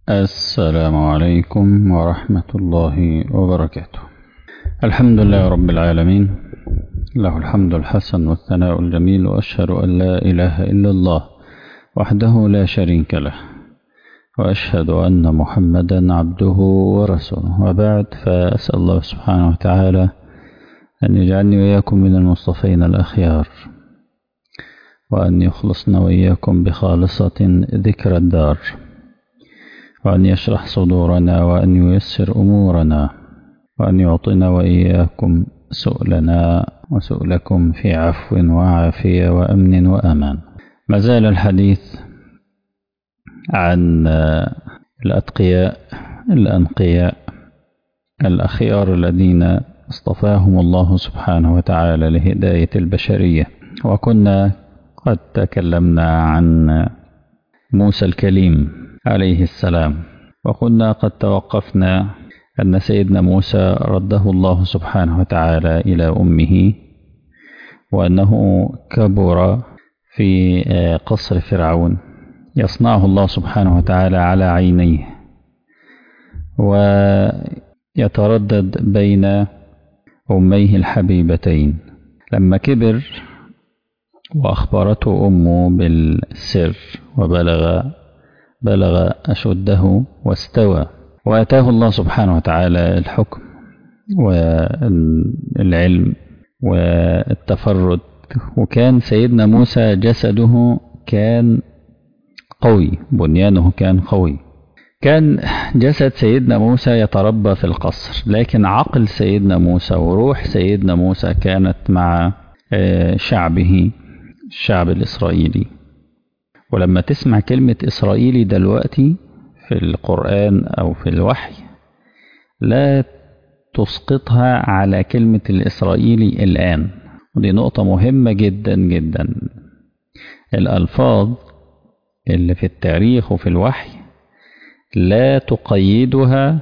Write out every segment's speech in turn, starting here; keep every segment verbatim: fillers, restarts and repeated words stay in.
السلام عليكم ورحمة الله وبركاته. الحمد لله رب العالمين، له الحمد الحسن والثناء الجميل، وأشهد أن لا إله إلا الله وحده لا شريك له، وأشهد أن محمدا عبده ورسوله، وبعد، فأسأل الله سبحانه وتعالى أن يجعلني وإياكم من المصطفين الأخيار، وأن يخلصنا وإياكم بخالصة ذكر الدار، وأن يشرح صدورنا، وأن ييسر أمورنا، وأن يعطينا وإياكم سؤلنا وسؤلكم في عفو وعافية وأمن وأمان. ما زال الحديث عن الأتقياء الأنقياء الأخيار الذين اصطفاهم الله سبحانه وتعالى لهداية البشرية. وكنا قد تكلمنا عن موسى الكليم عليه السلام، وكنا قد توقفنا أن سيدنا موسى رده الله سبحانه وتعالى إلى أمه، وأنه كبر في قصر فرعون يصنعه الله سبحانه وتعالى على عينيه، ويتردد بين أميه الحبيبتين. لما كبر وأخبرته أمه بالسر وبلغ بلغ أشده واستوى، وأتاه الله سبحانه وتعالى الحكم والعلم والتفرد. وكان سيدنا موسى جسده كان قوي، بنيانه كان قوي، كان جسد سيدنا موسى يتربى في القصر، لكن عقل سيدنا موسى وروح سيدنا موسى كانت مع شعبه، الشعب الإسرائيلي. ولما تسمع كلمة إسرائيلي دلوقتي في القرآن أو في الوحي، لا تسقطها على كلمة الإسرائيلي الآن، ودي نقطة مهمة جدا جدا. الألفاظ اللي في التاريخ وفي الوحي لا تقيدها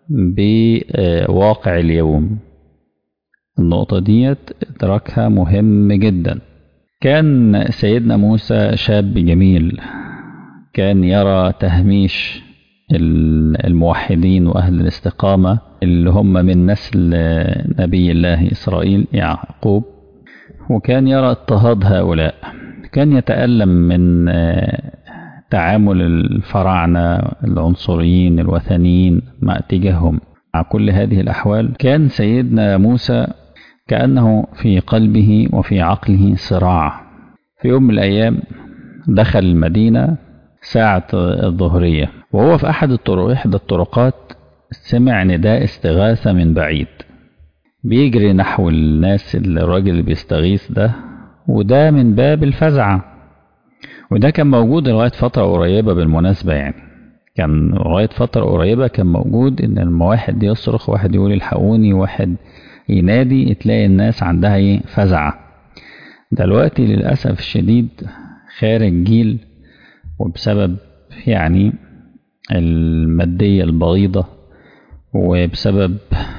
بواقع اليوم. النقطة ديت إدراكها مهم جدا. كان سيدنا موسى شاب جميل، كان يرى تهميش الموحدين وأهل الاستقامة اللي هم من نسل نبي الله إسرائيل يعقوب، وكان يرى اضطهاد هؤلاء. كان يتألم من تعامل الفراعنة العنصريين الوثنيين مع اتجاههم. مع كل هذه الأحوال كان سيدنا موسى كأنه في قلبه وفي عقله صراع. في يوم من الأيام دخل المدينة ساعة الظهرية، وهو في أحد الطرق إحدى الطرقات سمع نداء استغاثة من بعيد، بيجري نحو الناس، الراجل اللي بيستغيث ده، وده من باب الفزعة. وده كان موجود لغاية فترة قريبة بالمناسبة، يعني كان لغاية فترة قريبة كان موجود إن لما واحد يصرخ، واحد يقول الحقوني، واحد ينادي، تلاقي الناس عندها ايه؟ فزعة. دلوقتي للأسف الشديد خارج جيل، وبسبب يعني المادية البغيضة، وبسبب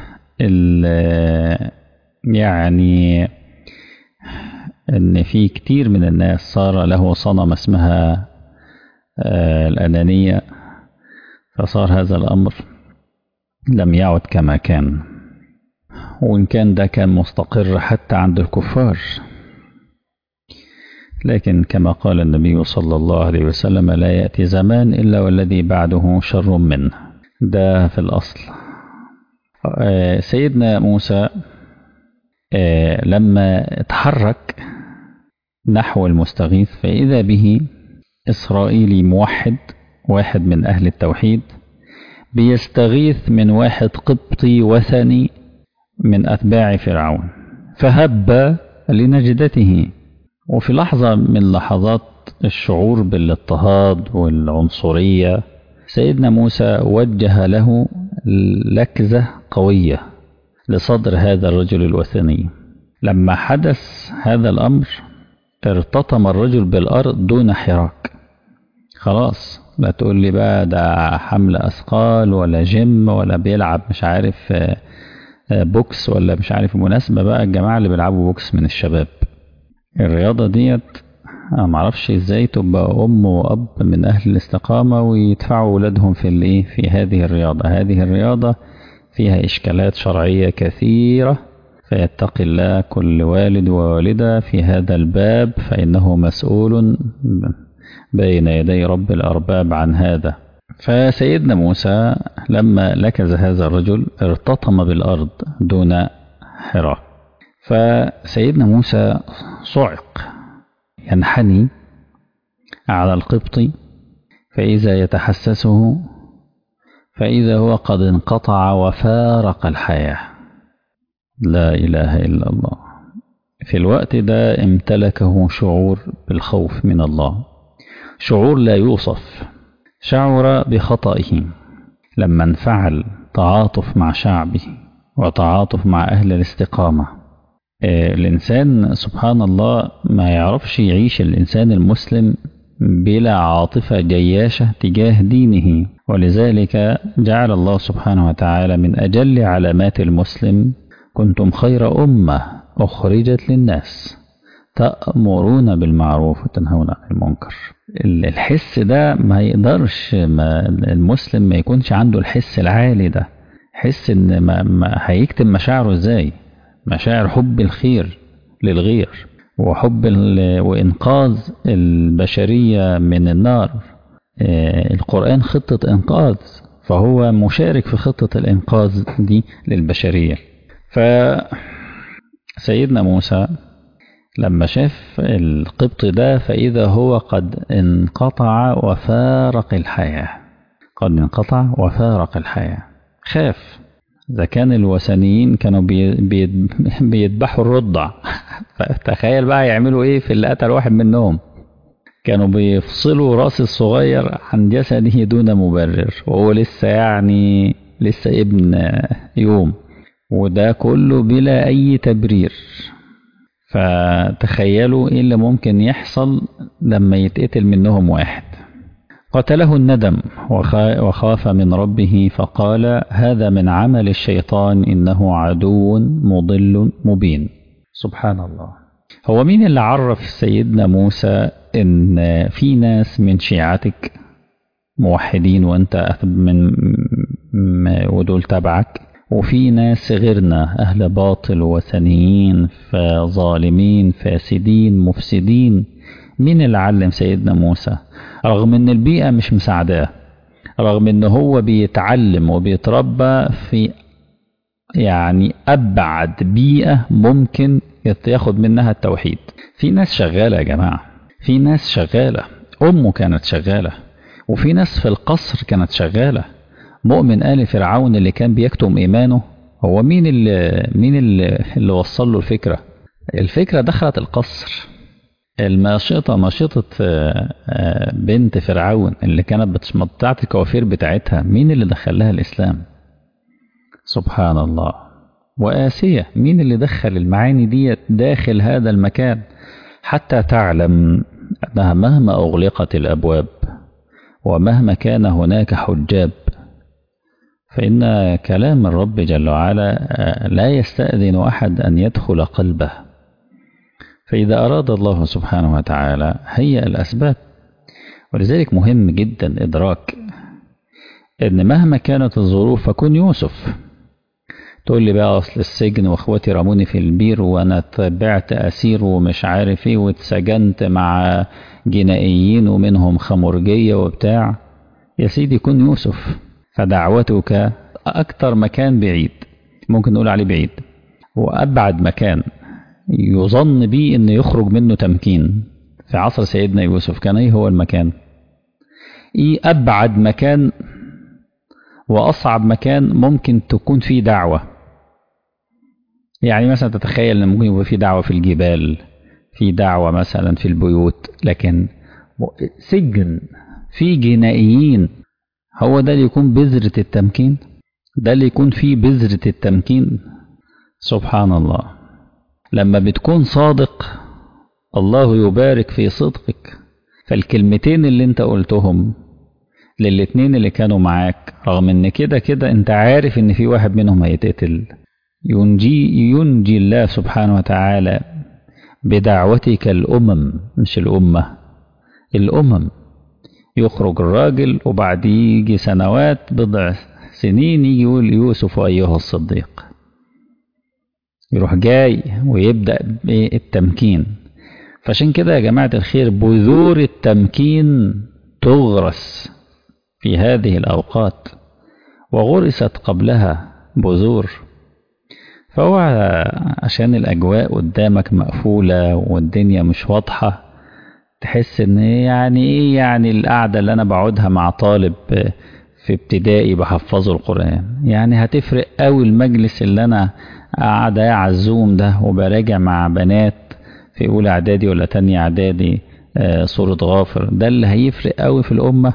يعني ان في كتير من الناس صار له صنم اسمها الأنانية، فصار هذا الأمر لم يعد كما كان. وإن كان ده كان مستقر حتى عند الكفار، لكن كما قال النبي صلى الله عليه وسلم: لا يأتي زمان إلا والذي بعده شر منه. ده في الأصل. سيدنا موسى لما تحرك نحو المستغيث، فإذا به إسرائيلي موحد، واحد من أهل التوحيد، بيستغيث من واحد قبطي وثني من أتباع فرعون، فهب لنجدته. وفي لحظة من لحظات الشعور بالاضطهاد والعنصرية، سيدنا موسى وجه له لكزة قوية لصدر هذا الرجل الوثني. لما حدث هذا الأمر ارتطم الرجل بالأرض دون حراك. خلاص، لا تقول لي بقى ده حمل أثقال ولا جيم ولا بيلعب مش عارف بوكس ولا مش عارف. مناسبة بقى الجماعة اللي بيلعبوا بوكس من الشباب، الرياضة ديت أنا معرفش إزاي تبقى أم وأب من أهل الاستقامة ويدفعوا ولادهم في الإيه في هذه الرياضة. هذه الرياضة فيها إشكالات شرعية كثيرة، فيتقي الله كل والد ووالدة في هذا الباب، فإنه مسؤول بين يدي رب الأرباب عن هذا. فسيدنا موسى لما لكز هذا الرجل ارتطم بالأرض دون حراك، فسيدنا موسى صعق ينحني على القبط، فإذا يتحسسه فإذا هو قد انقطع وفارق الحياة. لا إله إلا الله. في الوقت ده امتلكه شعور بالخوف من الله، شعور لا يوصف. شعر بخطئه لما انفعل تعاطف مع شعبه وتعاطف مع أهل الاستقامة. الإنسان سبحان الله ما يعرفش يعيش الإنسان المسلم بلا عاطفة جياشة تجاه دينه، ولذلك جعل الله سبحانه وتعالى من أجل علامات المسلم: كنتم خير أمة أخرجت للناس تأمرون بالمعروف وتنهون عن المنكر. الحس ده ما يقدرش ما المسلم ما يكونش عنده الحس العالي ده، حس ان ما, ما هيكتم مشاعره ازاي؟ مشاعر حب الخير للغير وحب وإنقاذ البشرية من النار. القرآن خطة إنقاذ، فهو مشارك في خطة الإنقاذ دي للبشرية. فسيدنا موسى لما شاف القبط ده فإذا هو قد انقطع وفارق الحياة، قد انقطع وفارق الحياة. خاف. إذا كان الوثنيين كانوا بيذبحوا الرضع، فتخيل بقى يعملوا إيه في اللي قتل واحد منهم. كانوا بيفصلوا راس الصغير عن جسده دون مبرر، وهو لسه يعني لسه ابن يوم، وده كله بلا أي تبرير. فتخيلوا إيه اللي ممكن يحصل لما يتقتل منهم واحد. قتله الندم وخاف من ربه فقال: هذا من عمل الشيطان إنه عدو مضل مبين. سبحان الله. هو مين اللي عرف سيدنا موسى إن في ناس من شيعتك موحدين وأنت من ودول تبعك، وفي ناس غيرنا أهل باطل وثنيين فظالمين فاسدين مفسدين؟ مين اللي علم سيدنا موسى رغم ان البيئة مش مساعداه، رغم ان هو بيتعلم وبيتربى في يعني أبعد بيئة ممكن ياخد منها التوحيد؟ في ناس شغالة يا جماعة، في ناس شغالة. أمه كانت شغالة، وفي ناس في القصر كانت شغالة. مؤمن آل فرعون اللي كان بيكتم إيمانه، هو مين اللي مين اللي, اللي وصل له الفكرة؟ الفكرة دخلت القصر. الماشطة ماشطة بنت فرعون اللي كانت بتاعت الكوافير بتاعتها، مين اللي دخلها الإسلام؟ سبحان الله. وآسية، مين اللي دخل المعاني دي داخل هذا المكان؟ حتى تعلم أنها مهما أغلقت الأبواب ومهما كان هناك حجاب، فإن كلام الرب جل وعلا لا يستأذن أحد أن يدخل قلبه. فإذا أراد الله سبحانه وتعالى هيأ الأسباب. ولذلك مهم جدا إدراك أن مهما كانت الظروف فكن يوسف. تقول لي بقى أصل السجن وأخواتي رموني في البير وأنا تبعت أسير ومش عارف إيه واتسجنت مع جنائيين ومنهم خمرجية وبتاع. يا سيدي كن يوسف. فدعوتك أكتر مكان بعيد ممكن نقول عليه بعيد، وأبعد مكان يظن به أن يخرج منه تمكين في عصر سيدنا يوسف كان إيه هو المكان؟ إيه أبعد مكان وأصعب مكان ممكن تكون فيه دعوة؟ يعني مثلا تتخيل أن ممكن يبقى فيه دعوة في الجبال، في دعوة مثلا في البيوت، لكن سجن في جنائيين، هو ده اللي يكون بذرة التمكين؟ ده اللي يكون فيه بذرة التمكين؟ سبحان الله. لما بتكون صادق الله يبارك في صدقك. فالكلمتين اللي انت قلتهم للاتنين اللي كانوا معاك، رغم ان كده كده انت عارف ان في واحد منهم هيتقتل، ينجي, ينجي الله سبحانه وتعالى بدعوتك الأمم، مش الأمة، الأمم. يخرج الراجل وبعد يجي سنوات بضع سنين يجي يقول يوسف أيها الصديق، يروح جاي ويبدأ التمكين. فعشان كده يا جماعة الخير بذور التمكين تغرس في هذه الأوقات، وغرست قبلها بذور. فهو عشان الأجواء قدامك مقفولة والدنيا مش واضحة، تحس ان يعني ايه يعني القعدة اللي انا بقعدها مع طالب في ابتدائي بحفظه القرآن، يعني هتفرق قوي المجلس اللي انا قاعدة على الزوم ده وبراجع مع بنات في اولى اعدادي ولا تانية اعدادي آه سورة غافر، ده اللي هيفرق قوي في الامة؟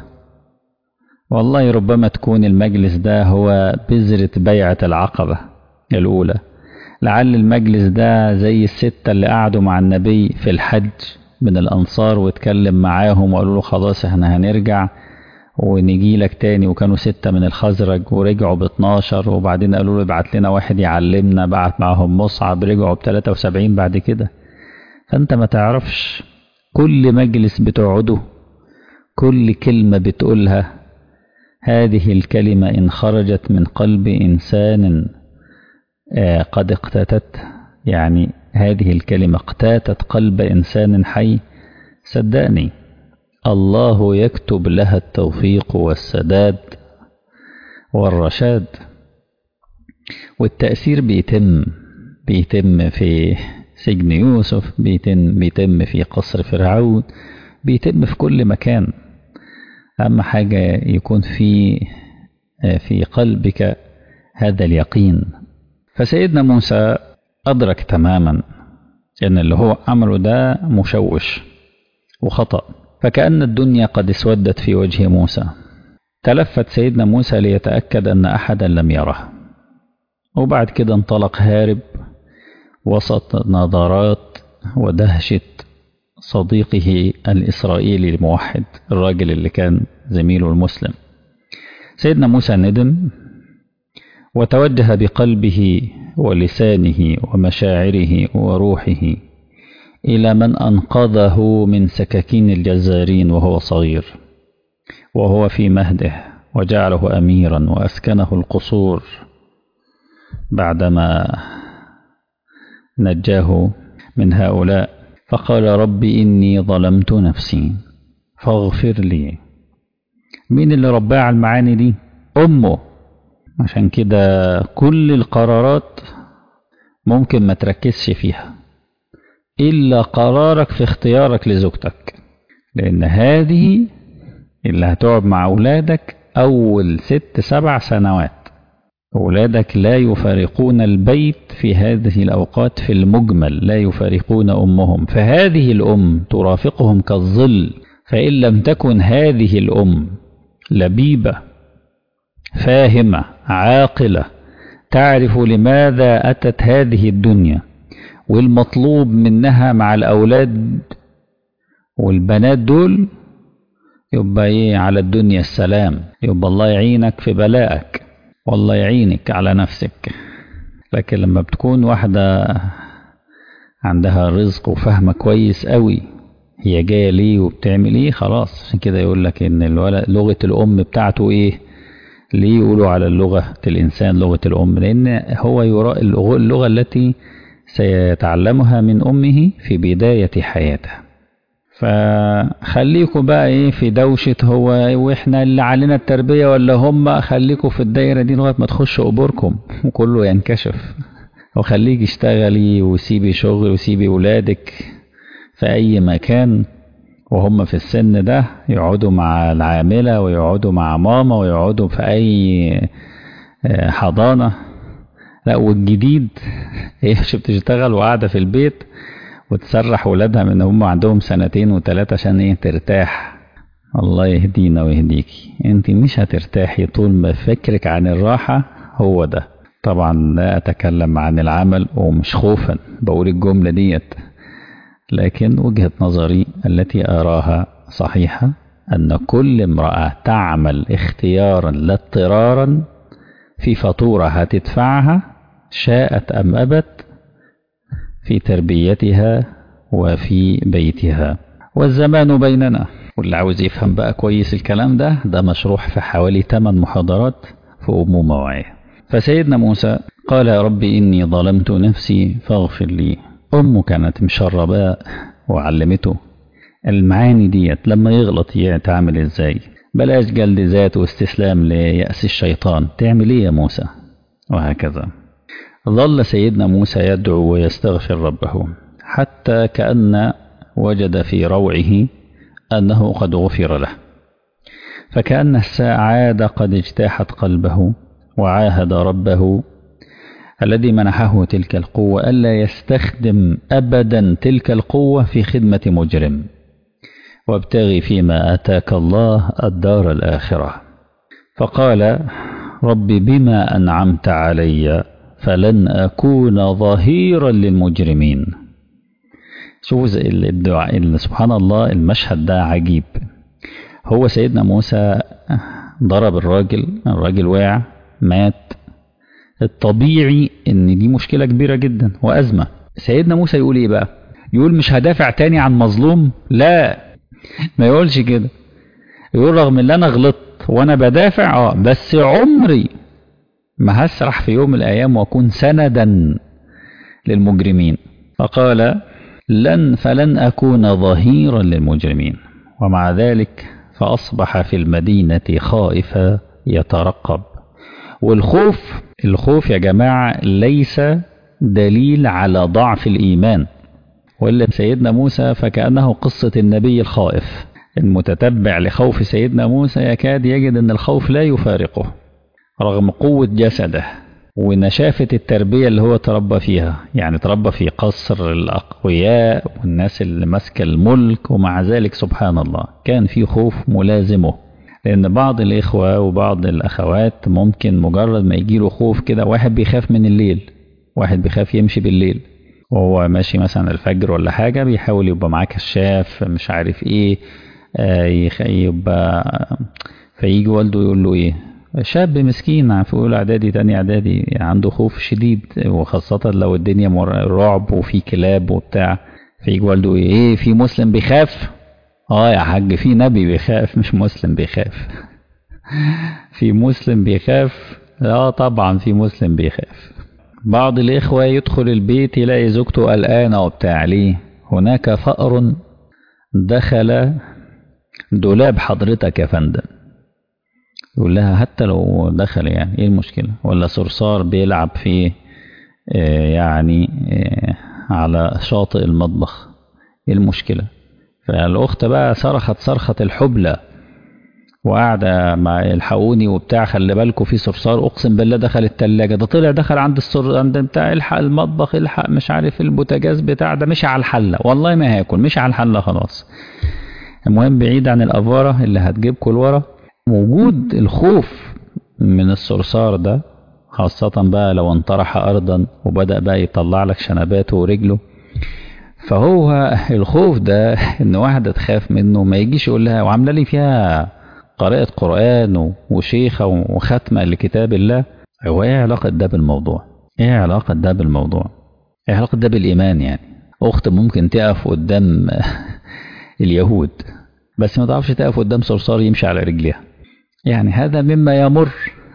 والله ربما تكون المجلس ده هو بذرة بيعة العقبة الاولى. لعل المجلس ده زي الستة اللي قعدوا مع النبي في الحج من الأنصار واتكلم معاهم وقالوا له خلاص احنا هنرجع ونجي لك تاني، وكانوا ستة من الخزرج ورجعوا باتناشر، وبعدين قالوا له ابعت لنا واحد يعلمنا، بعت معهم مصعب رجعوا بتلاتة وسبعين بعد كده. فانت ما تعرفش كل مجلس بتقعده، كل كلمة بتقولها، هذه الكلمة إن خرجت من قلب إنسان آه قد اقتاتت، يعني هذه الكلمة اقتاتت قلب إنسان حي، صدقني الله يكتب لها التوفيق والسداد والرشاد. والتأثير بيتم بيتم في سجن يوسف، بيتم, بيتم في قصر فرعون، بيتم في كل مكان. أهم حاجة يكون في في قلبك هذا اليقين. فسيدنا موسى أدرك تماما أن اللي هو عمله ده مشوش وخطأ، فكأن الدنيا قد اسودت في وجه موسى. تلفت سيدنا موسى ليتأكد أن أحدا لم يره، وبعد كده انطلق هارب وسط نظرات ودهشة صديقه الإسرائيلي الموحد، الراجل اللي كان زميله المسلم. سيدنا موسى ندم وتوجه بقلبه ولسانه ومشاعره وروحه إلى من أنقذه من سكاكين الجزارين وهو صغير وهو في مهده، وجعله أميرا وأسكنه القصور بعدما نجاه من هؤلاء. فقال رب إني ظلمت نفسي فاغفر لي. مين اللي رباه على المعاني دي؟ أمه. عشان كده كل القرارات ممكن ما تركزش فيها إلا قرارك في اختيارك لزوجتك، لأن هذه اللي هتقعد مع أولادك أول ست سبع سنوات. أولادك لا يفارقون البيت في هذه الأوقات، في المجمل لا يفارقون أمهم، فهذه الأم ترافقهم كالظل. فإن لم تكن هذه الأم لبيبة فاهمة عاقلة تعرف لماذا أتت هذه الدنيا والمطلوب منها مع الأولاد والبنات دول، يبقى إيه على الدنيا السلام، يبقى الله يعينك في بلائك والله يعينك على نفسك. لكن لما بتكون واحدة عندها رزق وفهمة كويس قوي هي جاية ليه وبتعمل ايه، خلاص. عشان كده يقول لك ان الولد لغة الأم بتاعته ايه، ليه يقولوا على اللغة الإنسان لغة الأم؟ لأن هو يرى اللغة التي سيتعلمها من أمه في بداية حياته. فخليكوا بقى ايه في دوشة هو واحنا اللي علينا التربية ولا هم، خليكوا في الدايرة دي لغاية ما تخشوا قبوركم وكله ينكشف. وخليك اشتغلي وسيبي شغل وسيبي ولادك في أي مكان وهم في السن ده، يقعدوا مع العاملة ويقعدوا مع ماما ويقعدوا في أي حضانة. لا والجديد هي مش بتشتغل وقاعدة في البيت وتسرح ولادها من هم عندهم سنتين وثلاثة عشان ايه ترتاح. الله يهدينا ويهديكي. انت مش هترتاحي طول ما فكرك عن الراحة هو ده. طبعا لا أتكلم عن العمل ومش خوفا بقول الجملة ديت، لكن وجهة نظري التي أراها صحيحة أن كل امرأة تعمل اختيارا لا اضطرارا في فاتورة هتدفعها شاءت أم أبت في تربيتها وفي بيتها. والزمان بيننا. واللي عاوز يفهم بقى كويس الكلام ده ده مشروح في حوالي ثمان محاضرات في أم موعيه. فسيدنا موسى قال يا ربي إني ظلمت نفسي فاغفر لي. أمه كانت مشرباه وعلمته المعاني ديت لما يغلط يتعامل ازاي، بلاش جلد ذات واستسلام ليأس الشيطان، تعمل ايه يا موسى؟ وهكذا. ظل سيدنا موسى يدعو ويستغفر ربه حتى كأن وجد في روعه أنه قد غفر له، فكأن السعادة قد اجتاحت قلبه، وعاهد ربه الذي منحه تلك القوة ألا يستخدم أبدا تلك القوة في خدمة مجرم، وابتغي فيما آتاك الله الدار الآخرة. فقال رب بما أنعمت علي فلن أكون ظهيرا للمجرمين. شوف الدعاء، سبحان الله المشهد ده عجيب. هو سيدنا موسى ضرب الراجل، الراجل وقع مات، الطبيعي ان دي مشكلة كبيرة جدا وأزمة. سيدنا موسى يقول ايه بقى؟ يقول مش هدافع تاني عن مظلوم؟ لا، ما يقولش كده. يقول رغم ان انا غلطت وانا بدافع اه بس عمري ما هسرح في يوم من الايام واكون سندا للمجرمين. فقال لن فلن اكون ظهيرا للمجرمين. ومع ذلك فاصبح في المدينة خائفا يترقب. والخوف، الخوف يا جماعة ليس دليل على ضعف الإيمان، وإلا سيدنا موسى فكأنه قصة النبي الخائف. المتتبع لخوف سيدنا موسى يكاد يجد أن الخوف لا يفارقه رغم قوة جسده ونشافة التربية اللي هو تربى فيها. يعني تربى في قصر الأقوياء والناس اللي ماسكة الملك، ومع ذلك سبحان الله كان في خوف ملازمه. لأن بعض الإخوة وبعض الأخوات ممكن مجرد ما يجيله خوف كده، واحد بيخاف من الليل، واحد بيخاف يمشي بالليل وهو ماشي مثلا الفجر ولا حاجة، بيحاول يبقى معاه كشاف مش عارف ايه، آه يبقى فيجي والده يقول له ايه، شاب مسكين في اولى اعدادي تاني اعدادي عنده خوف شديد، وخاصة لو الدنيا رعب وفي كلاب وبتاع، فيجي والده ايه, إيه في مسلم بيخاف؟ اه يا حاج في نبي بيخاف مش مسلم بيخاف. في مسلم بيخاف؟ لا طبعا في مسلم بيخاف. بعض الإخوة يدخل البيت يلاقي زوجته قلقانة وبتاع، ليه؟ هناك فأر دخل دولاب حضرتك يا فندم. يقول لها حتى لو دخل يعني ايه المشكلة؟ ولا صرصار بيلعب في آه يعني آه على شاطئ المطبخ، ايه المشكلة؟ فالأخت بقى صرخت صرخة الحبلى وقاعدة مع الحقوني وبتاع، خلي بالكوا في صرصار اقسم بالله دخل التلاجة، ده طلع دخل عند الصر عند بتاع، الحق المطبخ، الحق مش عارف البوتاجاز بتاع ده، مشي على الحلة، والله ما هاكل، مشي على الحلة خلاص. المهم بعيد عن الأفارة اللي هتجيبكوا لورا، وجود الخوف من الصرصار ده، خاصة بقى لو انطرح أرضا وبدأ بقى يطلع لك شنباته ورجله، فهو الخوف ده ان واحدة تخاف منه ما يجيش يقول لها وعامله لي فيها قراءة قرآن وشيخة وختمة لكتاب الله. هو ايه علاقة ده بالموضوع؟ ايه علاقة ده بالموضوع؟ ايه علاقة ده بالإيمان؟ يعني أخت ممكن تقف قدام اليهود بس ما تعرفش تقف قدام صرصار يمشي على رجليها، يعني هذا مما يمر.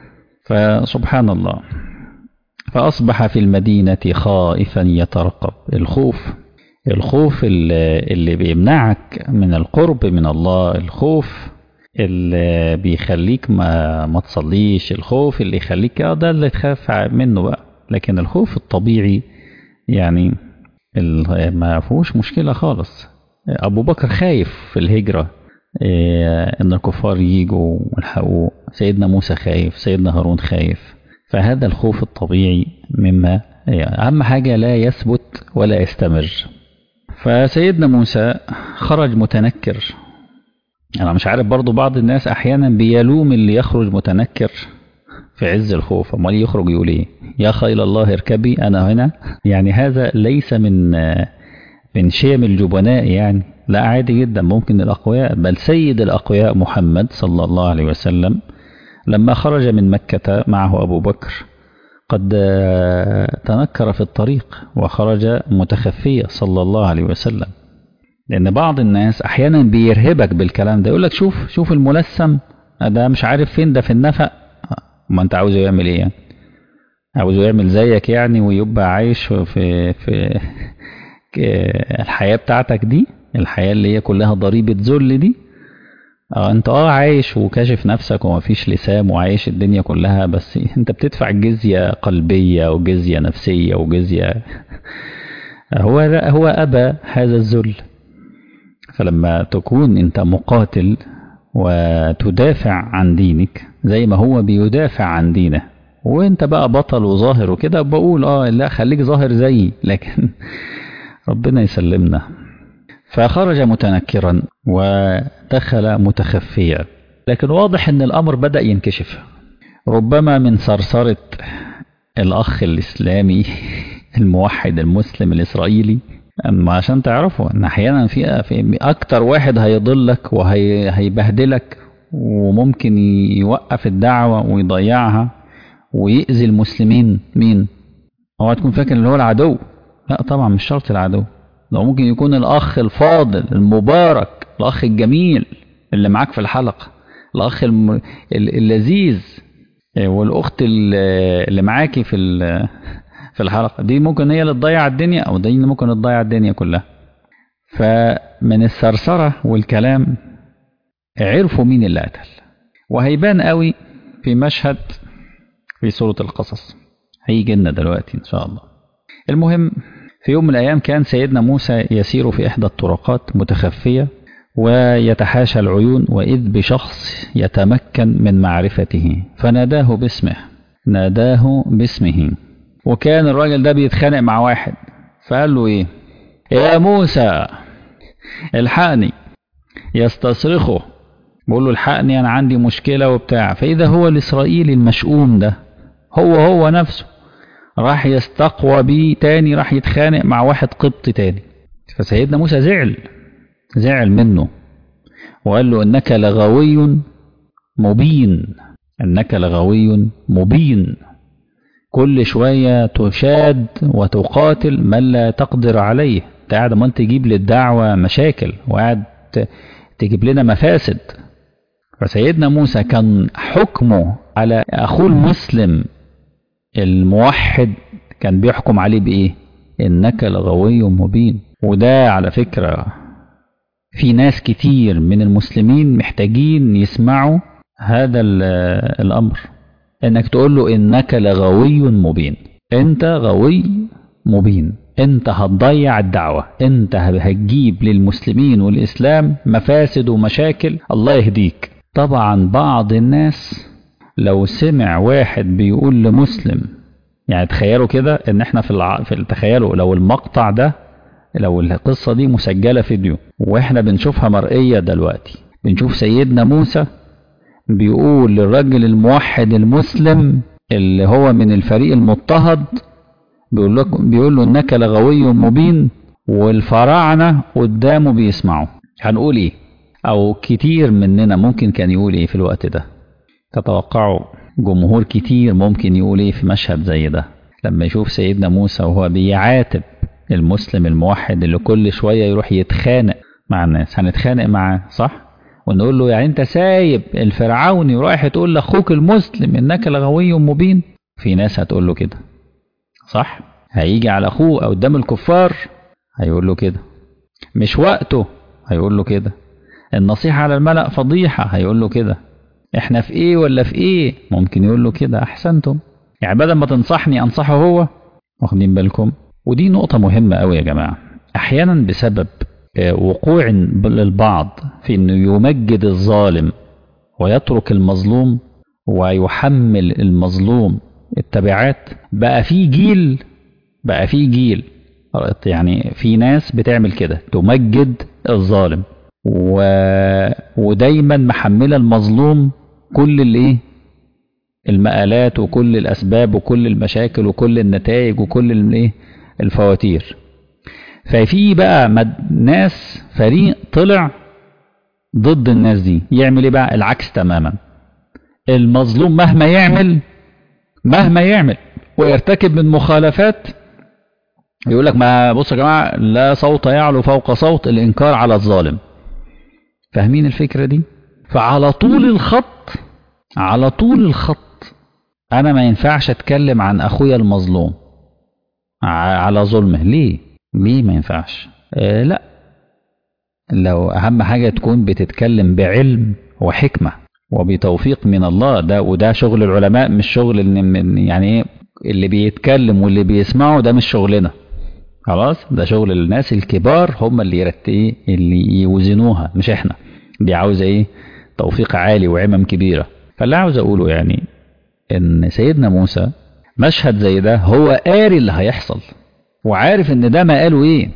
فسبحان الله. فأصبح في المدينة خائفا يترقب. الخوف، الخوف اللي بيمنعك من القرب من الله، الخوف اللي بيخليك ما ما تصليش، الخوف اللي يخليك ده اللي تخاف منه بقى. لكن الخوف الطبيعي يعني ما فيهوش مشكلة خالص. أبو بكر خايف في الهجرة إيه إن الكفار يجوا ويلحقوه، سيدنا موسى خايف، سيدنا هارون خايف. فهذا الخوف الطبيعي مما أهم حاجة لا يثبت ولا يستمر. فسيدنا موسى خرج متنكر. أنا مش عارف برضو بعض الناس أحيانا بيلوم اللي يخرج متنكر في عز الخوف، أمال يخرج يقول إيه؟ يا خيل الله اركبي أنا هنا. يعني هذا ليس من من شيم الجبناء، يعني لا عادي جدا ممكن الأقوياء، بل سيد الأقوياء محمد صلى الله عليه وسلم لما خرج من مكة معه أبو بكر قد تنكر في الطريق وخرج متخفيا صلى الله عليه وسلم. لأن بعض الناس أحيانا بيرهبك بالكلام ده، يقول لك شوف شوف الملثم ده مش عارف فين، ده في النفق. ما أنت عاوزه يعمل إيه يعني؟ عاوزه يعمل زيك يعني ويبقى عايش في في الحياة بتاعتك دي، الحياة اللي هي كلها ضريبة ذل دي. اه انت اه عايش وكاشف نفسك ومفيش لسان وعايش الدنيا كلها، بس انت بتدفع جزية قلبية وجزية نفسية وجزية. هو هو أبى هذا الذل. فلما تكون انت مقاتل وتدافع عن دينك زي ما هو بيدافع عن دينه، وانت بقى بطل وظاهر وكده، بقول اه لا خليك ظاهر زيي، لكن ربنا يسلمنا. فخرج متنكرا ودخل متخفيا، لكن واضح ان الامر بدأ ينكشف، ربما من صرصرة الاخ الاسلامي الموحد المسلم الاسرائيلي. اما عشان تعرفوا ان احيانا في في اكتر واحد هيضلك وهيبهدلك وممكن يوقف الدعوة ويضيعها ويأذي المسلمين، مين؟ هو تكون فاكر اللي هو العدو. لا طبعا مش شرط العدو، ده ممكن يكون الأخ الفاضل المبارك، الأخ الجميل اللي معاك في الحلقة، الأخ الم... اللذيذ، والأخت اللي معاكي في في الحلقة دي، ممكن هي اللي تضيع الدنيا، أو دي ممكن تضيع الدنيا كلها. فمن الثرثرة والكلام عرفوا مين اللي قتل، وهيبان قوي في مشهد في سورة القصص هيجي لنا دلوقتي إن شاء الله. المهم في يوم من الأيام كان سيدنا موسى يسير في إحدى الطرقات متخفية ويتحاشى العيون، وإذ بشخص يتمكن من معرفته فناداه باسمه، ناداه باسمه. وكان الراجل ده بيتخانق مع واحد، فقال له إيه؟ يا موسى الحقني. يستصرخه، بقول له الحقني أنا عندي مشكلة وبتاع. فإذا هو الإسرائيلي المشؤوم ده هو هو نفسه راح يستقوى بيه تاني، راح يتخانق مع واحد قبط تاني. فسيدنا موسى زعل زعل منه وقال له إنك لغوي مبين، إنك لغوي مبين. كل شوية تشاد وتقاتل من لا تقدر عليه، انت قاعد ما انت تجيب للدعوة مشاكل وقاعد تجيب لنا مفاسد. فسيدنا موسى كان حكمه على أخوه المسلم الموحد كان بيحكم عليه بإيه؟ إنك لغوي مبين. وده على فكرة في ناس كتير من المسلمين محتاجين يسمعوا هذا الأمر، إنك تقول له إنك لغوي مبين، أنت غوي مبين، أنت هتضيع الدعوة، أنت هتجيب للمسلمين والإسلام مفاسد ومشاكل، الله يهديك. طبعا بعض الناس لو سمع واحد بيقول لمسلم، يعني تخيلوا كده ان احنا في الع... في تخيلوا لو المقطع ده، لو القصة دي مسجلة فيديو واحنا بنشوفها مرئية دلوقتي، بنشوف سيدنا موسى بيقول للرجل الموحد المسلم اللي هو من الفريق المضطهد، بيقول له بيقول له انك لغوي مبين، والفراعنة قدامه بيسمعوا، هنقول ايه؟ او كتير مننا ممكن كان يقول ايه في الوقت ده؟ تتوقعوا جمهور كتير ممكن يقول ايه في مشهد زي ده لما يشوف سيدنا موسى وهو بيعاتب المسلم الموحد اللي كل شوية يروح يتخانق مع الناس؟ هنتخانق معاه صح؟ ونقول له يعني انت سايب الفرعوني ورايح تقول لاخوك المسلم انك لغوي مبين؟ في ناس هتقول له كده صح؟ هيجي على اخوه او قدام الكفار هيقول له كده، مش وقته هيقول له كده، النصيحة على الملأ فضيحة هيقول له كده، احنا في ايه ولا في ايه ممكن يقول له كده، احسنتم. يعني بدل ما تنصحني انصحه هو، واخدين بالكم؟ ودي نقطة مهمة قوي يا جماعة. احيانا بسبب وقوع للبعض في انه يمجد الظالم ويترك المظلوم ويحمل المظلوم التبعات، بقى في جيل بقى في جيل يعني في ناس بتعمل كده، تمجد الظالم و... ودايما محملة المظلوم كل الايه المآلات وكل الأسباب وكل المشاكل وكل النتائج وكل الايه الفواتير. ففي بقى مد... ناس فريق طلع ضد الناس دي، يعمل ايه بقى؟ العكس تماما. المظلوم مهما يعمل مهما يعمل ويرتكب من مخالفات، يقول لك ما بصوا يا جماعة لا صوت يعلو فوق صوت الإنكار على الظالم. فاهمين الفكرة دي؟ فعلى طول الخط على طول الخط أنا ما ينفعش أتكلم عن أخويا المظلوم على ظلمه. ليه؟ ليه ما ينفعش؟ آه لا، لو أهم حاجة تكون بتتكلم بعلم وحكمة وبتوفيق من الله، ده وده شغل العلماء، مش شغل إن يعني اللي بيتكلم واللي بيسمعه ده مش شغلنا خلاص، ده شغل الناس الكبار هم اللي يرتقي اللي يوزنوها مش احنا. دي عاوزة ايه؟ توفيق عالي وعمم كبيرة. فاللي عاوز اقوله يعني ان سيدنا موسى مشهد زي ده هو قاري اللي هيحصل وعارف ان ده ما قالوا ايه.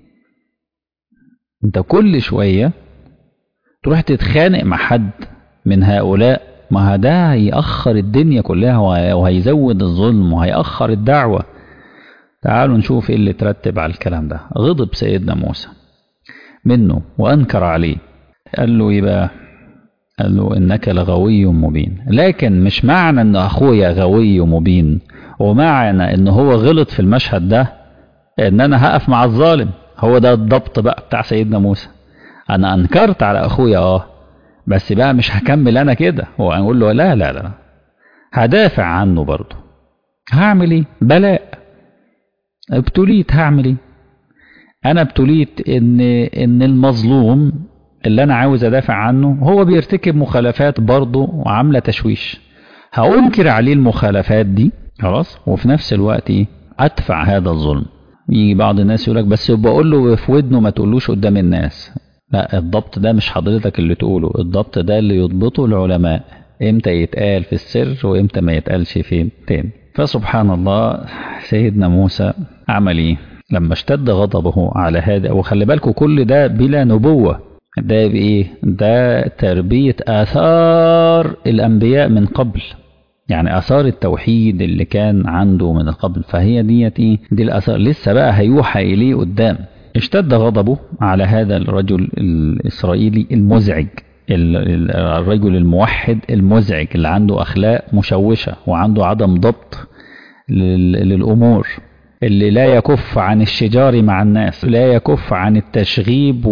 انت كل شوية تروح تتخانق مع حد من هؤلاء، ما ده هيأخر الدنيا كلها وهيزود الظلم وهيأخر الدعوة. تعالوا نشوف ايه اللي ترتب على الكلام ده. غضب سيدنا موسى منه وأنكر عليه، قال له ايه بقى؟ قال له إنك لغوي مبين. لكن مش معنى إن أخويا غوي مبين ومعنى إن هو غلط في المشهد ده إن أنا هقف مع الظالم. هو ده الضبط بقى بتاع سيدنا موسى. أنا أنكرت على أخويا أه بس بقى مش هكمل أنا كده وأقول له لا لا لا، هدافع عنه برضه. هعمل إيه؟ بلاء، ابتليت، هعمل إيه؟ أنا ابتليت إن إن المظلوم اللي أنا عاوز أدافع عنه هو بيرتكب مخالفات برضه وعاملة تشويش. هأنكر عليه المخالفات دي خلاص، وفي نفس الوقت أدفع هذا الظلم. يجي بعض الناس يقولك بس بقول له في ودنه ما تقولوش قدام الناس. لا، الضبط ده مش حضرتك اللي تقوله، الضبط ده اللي يضبطه العلماء، امتى يتقال في السر وامتى ما يتقالش فين تاني. فسبحان الله سيدنا موسى عمل ايه لما اشتد غضبه على هذا؟ وخلي بالكم كل ده بلا نبوة، ده بإيه؟ ده تربية آثار الأنبياء من قبل، يعني آثار التوحيد اللي كان عنده من قبل. فهي ديت إيه؟ دي الآثار لسه بقى هيوحى إليه قدام. اشتد غضبه على هذا الرجل الإسرائيلي المزعج، الرجل الموحد المزعج اللي عنده أخلاق مشوشة وعنده عدم ضبط للأمور، اللي لا يكف عن الشجار مع الناس، لا يكف عن التشغيب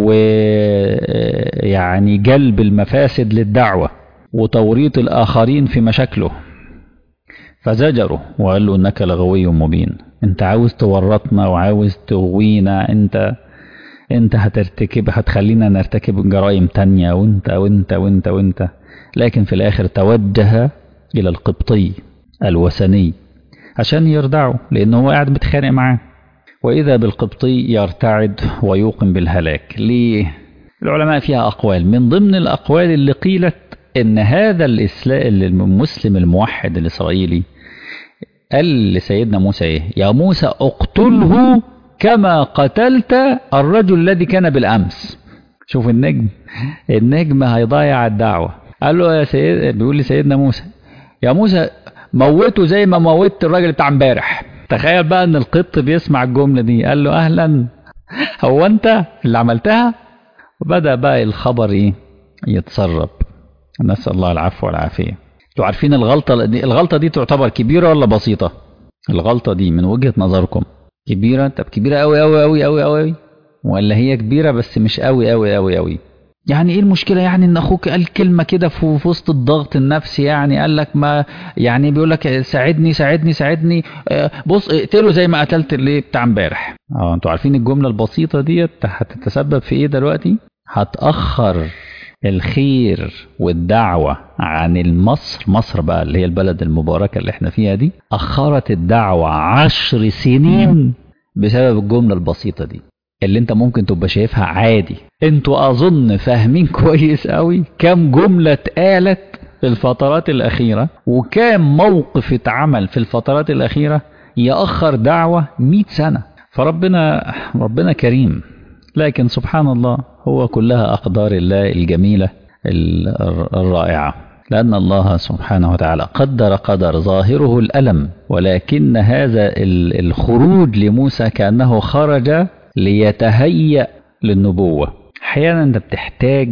ويعني جلب المفاسد للدعوة وتوريط الآخرين في مشاكله. فزجره وقال له إنك لغوي مبين، انت عاوز تورطنا وعاوز تغوينا، انت انت هترتكب هتخلينا نرتكب جرائم تانية وانت وانت وانت وانت. لكن في الآخر توجه إلى القبطي الوثني عشان يردعه لأنه هو قاعد متخانق معاه. وإذا بالقبطي يرتعد ويوقن بالهلاك. ليه؟ العلماء فيها أقوال، من ضمن الأقوال اللي قيلت إن هذا الإسلام المسلم الموحد الإسرائيلي قال لسيدنا موسى إيه؟ يا موسى اقتله كما قتلت الرجل الذي كان بالأمس. شوف النجم، النجم هيضيع الدعوة. قال له يا سيد، بيقول لسيدنا موسى يا موسى موته زي ما موت الراجل بتاع امبارح. تخيل بقى ان القبط بيسمع الجملة دي، قال له اهلا، هو انت اللي عملتها؟ وبدأ بقى الخبر ايه يتسرب. نسأل الله العفو والعافية. انتوا عارفين الغلطة دي الغلطة دي تعتبر كبيرة ولا بسيطة؟ الغلطة دي من وجهة نظركم كبيرة؟ طب كبيرة قوي قوي قوي قوي قوي ولا هي كبيرة بس مش قوي قوي قوي قوي؟ يعني ايه المشكلة يعني ان اخوك قال كلمة كده في وسط الضغط النفسي، يعني قال لك ما يعني بيقول لك ساعدني ساعدني ساعدني بص اقتله زي ما قتلت اللي بتاع امبارح. اه انتوا عارفين الجملة البسيطة ديت هتتسبب في ايه دلوقتي؟ هتأخر الخير والدعوة عن المصر. مصر بقى اللي هي البلد المباركة اللي احنا فيها دي، أخرت الدعوة عشر سنين بسبب الجملة البسيطة دي اللي انت ممكن تبقى شايفها عادي. انتوا اظن فاهمين كويس قوي كم جملة اتقالت في الفترات الاخيرة وكم موقف اتعمل في الفترات الاخيرة يأخر دعوة مئة سنة. فربنا ربنا كريم، لكن سبحان الله هو كلها أقدار الله الجميلة الرائعة، لأن الله سبحانه وتعالى قدر قدر ظاهره الألم، ولكن هذا الخروج لموسى كأنه خرج ليتهيأ للنبوة. أحيانا أنت بتحتاج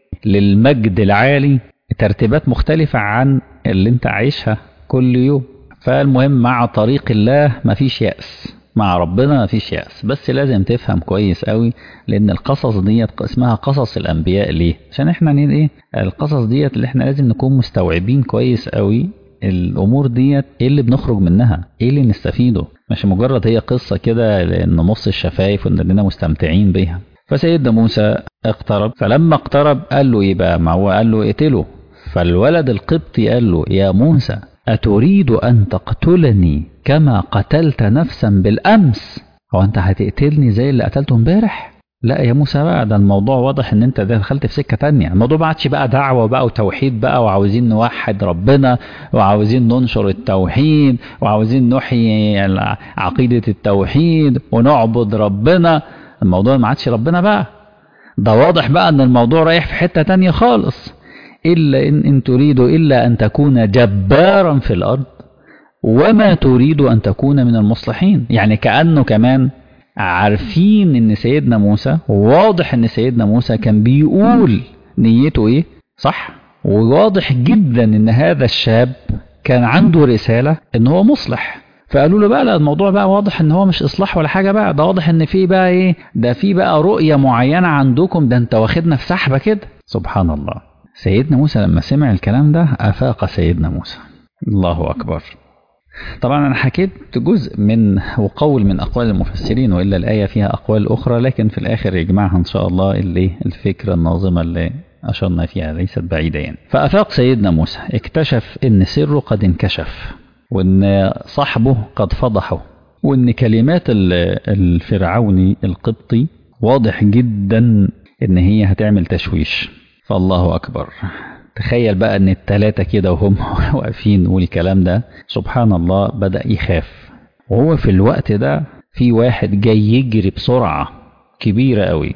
للمجد العالي ترتيبات مختلفة عن اللي أنت عايشها كل يوم. فالمهم مع طريق الله مفيش يأس، مع ربنا مفيش يأس، بس لازم تفهم كويس قوي، لأن القصص ديت اسمها قصص الأنبياء. ليه؟ عشان احنا نين ايه القصص ديت اللي احنا لازم نكون مستوعبين كويس قوي الأمور ديت، ايه اللي بنخرج منها، ايه اللي نستفيده، مش مجرد هي قصة كده لأن نص الشفايف وإننا مستمتعين بيها. فسيدنا موسى اقترب، فلما اقترب قال له ايه بقى؟ ما هو قال له اقتله. فالولد القبطي قال له يا موسى أتريد أن تقتلني كما قتلت نفسا بالأمس؟ هو أنت هتقتلني زي اللي قتلته امبارح؟ لا يا موسى بقى، ده الموضوع واضح ان انت دخلت في سكة تانية. الموضوع ما عادش بقى دعوة بقى وتوحيد بقى، وعاوزين نوحد ربنا وعاوزين ننشر التوحيد وعاوزين نحيي عقيدة التوحيد ونعبد ربنا. الموضوع ما عادش ربنا بقى، ده واضح بقى ان الموضوع رايح في حتة تانية خالص. إلا إن, إن تريد إلا أن تكون جبارا في الأرض وما تريد أن تكون من المصلحين. يعني كأنه كمان عارفين ان سيدنا موسى، واضح ان سيدنا موسى كان بيقول نيته ايه صح، وواضح جدا ان هذا الشاب كان عنده رسالة ان هو مصلح. فقالوا له بقى لا، الموضوع بقى واضح ان هو مش اصلاح ولا حاجة بقى، ده واضح ان في بقى ايه، ده في بقى رؤية معينة عندكم، ده انت واخدنا في سحبة كده. سبحان الله. سيدنا موسى لما سمع الكلام ده افاق سيدنا موسى. الله اكبر. طبعا أنا حكيت جزء من وقول من أقوال المفسرين، وإلا الآية فيها أقوال أخرى، لكن في الآخر يجمعها إن شاء الله اللي الفكرة الناظمة اللي أشرنا فيها ليست بعيدة يعني. فأفاق سيدنا موسى، اكتشف إن سره قد انكشف، وإن صاحبه قد فضحه، وإن كلمات الفرعوني القبطي واضح جدا إن هي هتعمل تشويش. فالله أكبر. تخيل بقى ان التلاتة كده وهم واقفين والكلام ده، سبحان الله بدأ يخاف. وهو في الوقت ده في واحد جاي يجري بسرعة كبيرة قوي،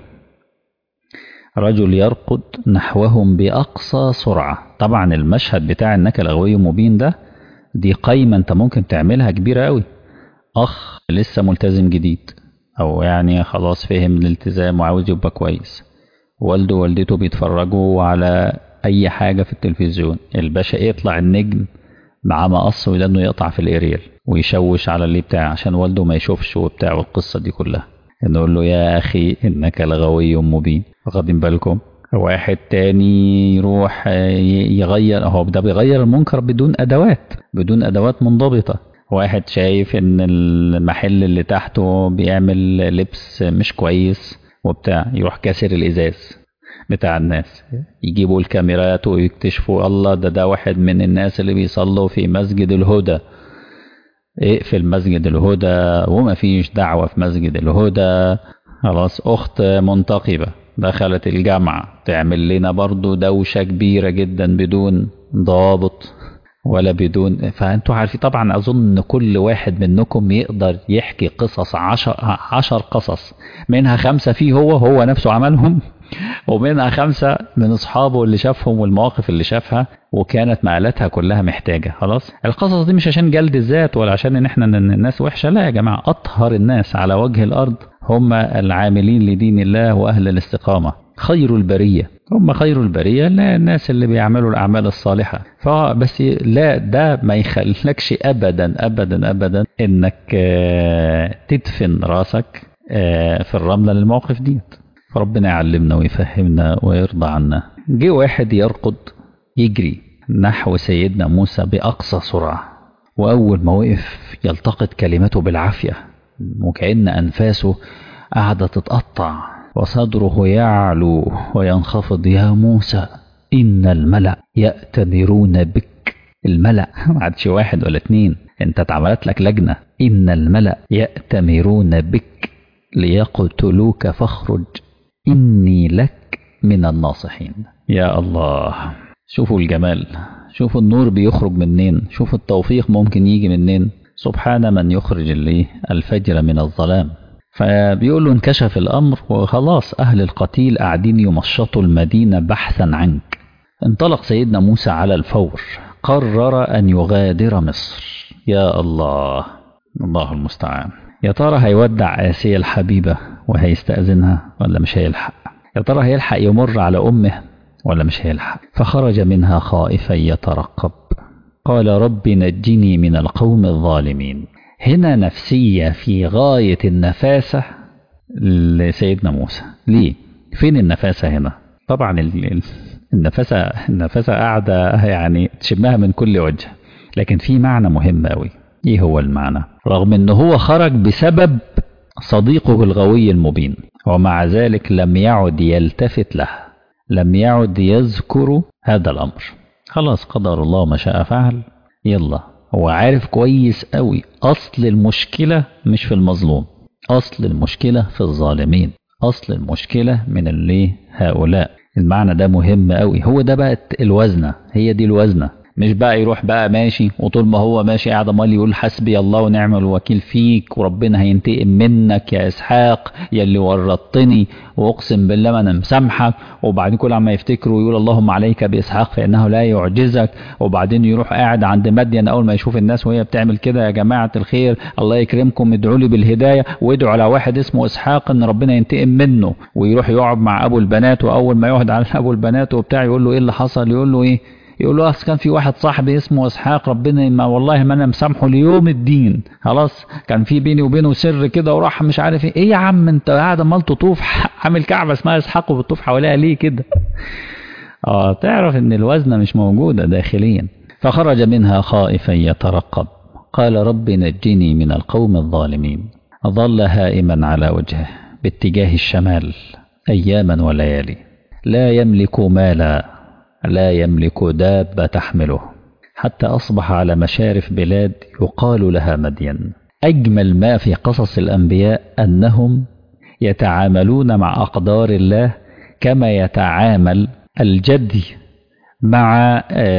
رجل يرقد نحوهم بأقصى سرعة. طبعا المشهد بتاع انك لغوي مبين ده، دي قايمة انت ممكن تعملها كبيرة قوي. اخ لسه ملتزم جديد، او يعني خلاص فهم الالتزام وعاوز يبقى كويس، والده ووالدته بيتفرجوا على اي حاجة في التلفزيون، الباشا يطلع النجم مع مقص ولانه يقطع في الاريال ويشوش على اللي بتاع عشان والده ما يشوفش وبتاع، والقصة دي كلها نقول له يا اخي انك لغوي مبين. واخدين بالكم؟ واحد تاني يروح يغير، اهو ده بيغير المنكر بدون ادوات، بدون ادوات منضبطة. واحد شايف ان المحل اللي تحته بيعمل لبس مش كويس وبتاع، يروح كاسر الازاز بتاع الناس، يجيبوا الكاميرات ويكتشفوا الله ده ده واحد من الناس اللي بيصلوا في مسجد الهدى، اقفل مسجد الهدى وما فيش دعوة في مسجد الهدى. خلاص اخت منتقبة دخلت الجامعة تعمل لنا برضو دوشة كبيرة جدا بدون ضابط ولا بدون. فانتوا عارفين طبعا، اظن ان كل واحد منكم يقدر يحكي قصص عشر, عشر قصص، منها خمسة فيه هو هو نفسه عملهم، ومنها خمسة من أصحابه اللي شافهم والمواقف اللي شافها وكانت مقالتها كلها محتاجة. خلاص القصص دي مش عشان جلد الذات ولا عشان ان احنا الناس وحشة، لا يا جماعة، أطهر الناس على وجه الأرض هم العاملين لدين الله وأهل الاستقامة. خير البرية هم خير البرية، لا الناس اللي بيعملوا الأعمال الصالحة. فبس لا، ده ما يخلكش أبدا أبدا أبدا إنك تدفن راسك في الرملة للمواقف دي. فربنا يعلمنا ويفهمنا ويرضى عنا. جه واحد يرقد يجري نحو سيدنا موسى بأقصى سرعة، وأول ما وقف يلتقط كلمته بالعافية، وكأن أنفاسه قاعدة تتقطع وصدره يعلو وينخفض. يا موسى إن الملأ يأتمرون بك. الملأ ما عادش واحد ولا اتنين، انت اتعملت لك لجنة. إن الملأ يأتمرون بك ليقتلوك فاخرج إني لك من الناصحين. يا الله، شوفوا الجمال، شوفوا النور بيخرج منين، شوفوا التوفيق ممكن يجي منين. سبحان من يخرج اللي الفجر من الظلام. فبيقول له انكشف الأمر وخلاص، أهل القتيل قاعدين يمشطوا المدينة بحثا عنك. انطلق سيدنا موسى على الفور، قرر أن يغادر مصر. يا الله، الله المستعان. يا ترى هيودع آسيا الحبيبة وهيستأذنها ولا مش هيلحق؟ يا ترى هيلحق يمر على أمه ولا مش هيلحق؟ فخرج منها خائفا يترقب. قال رب نجني من القوم الظالمين. هنا نفسية في غاية النفاسة لسيدنا موسى. ليه؟ فين النفاسة هنا؟ طبعا النفاسة النفاسة قاعدة يعني تشمها من كل وجه، لكن في معنى مهم أوي. ايه هو المعنى؟ رغم ان هو خرج بسبب صديقه الغوي المبين، ومع ذلك لم يعد يلتفت له، لم يعد يذكر هذا الأمر. خلاص قدر الله ما شاء فعل. يلا، هو عارف كويس قوي أصل المشكلة مش في المظلوم، أصل المشكلة في الظالمين، أصل المشكلة من اللي هؤلاء. المعنى ده مهم قوي. هو ده بقى الوزنة، هي دي الوزنة. مش بقى يروح بقى ماشي، وطول ما هو ماشي قاعد امال يقول حسبي الله ونعم الوكيل فيك، وربنا هينتقم منك يا اسحاق يا اللي ورطتني، واقسم بالله ما انا مسامحك. وبعدين كل عما يفتكروا يقول اللهم عليك باسحاق فانه لا يعجزك. وبعدين يروح قاعد عند مدين، اول ما يشوف الناس وهي بتعمل كده، يا جماعه الخير الله يكرمكم ادعوا لي بالهدايه، وادعوا على واحد اسمه اسحاق ان ربنا ينتقم منه. ويروح يقعد مع ابو البنات، واول ما يقعد على ابو البنات وبتاع يقول له ايه اللي حصل؟ يقول له ايه؟ يقول له اصل كان في واحد صاحبي اسمه اسحاق ربنا ما والله ما انا مسامحه ليوم الدين، خلاص كان في بيني وبينه سر كده وراح مش عارف ايه. ايه يا عم انت قاعد عمال تطوف عامل كعبه اسمها اسحاق وبتطوف حواليها ليه كده؟ اه تعرف ان الوزنه مش موجوده داخليا. فخرج منها خائفا يترقب، قال رب نجني من القوم الظالمين. ظل هائما على وجهه باتجاه الشمال اياما وليالي، لا يملك مالا، لا يملك دابة تحمله، حتى أصبح على مشارف بلاد يقال لها مدين. أجمل ما في قصص الأنبياء أنهم يتعاملون مع أقدار الله كما يتعامل الجدي مع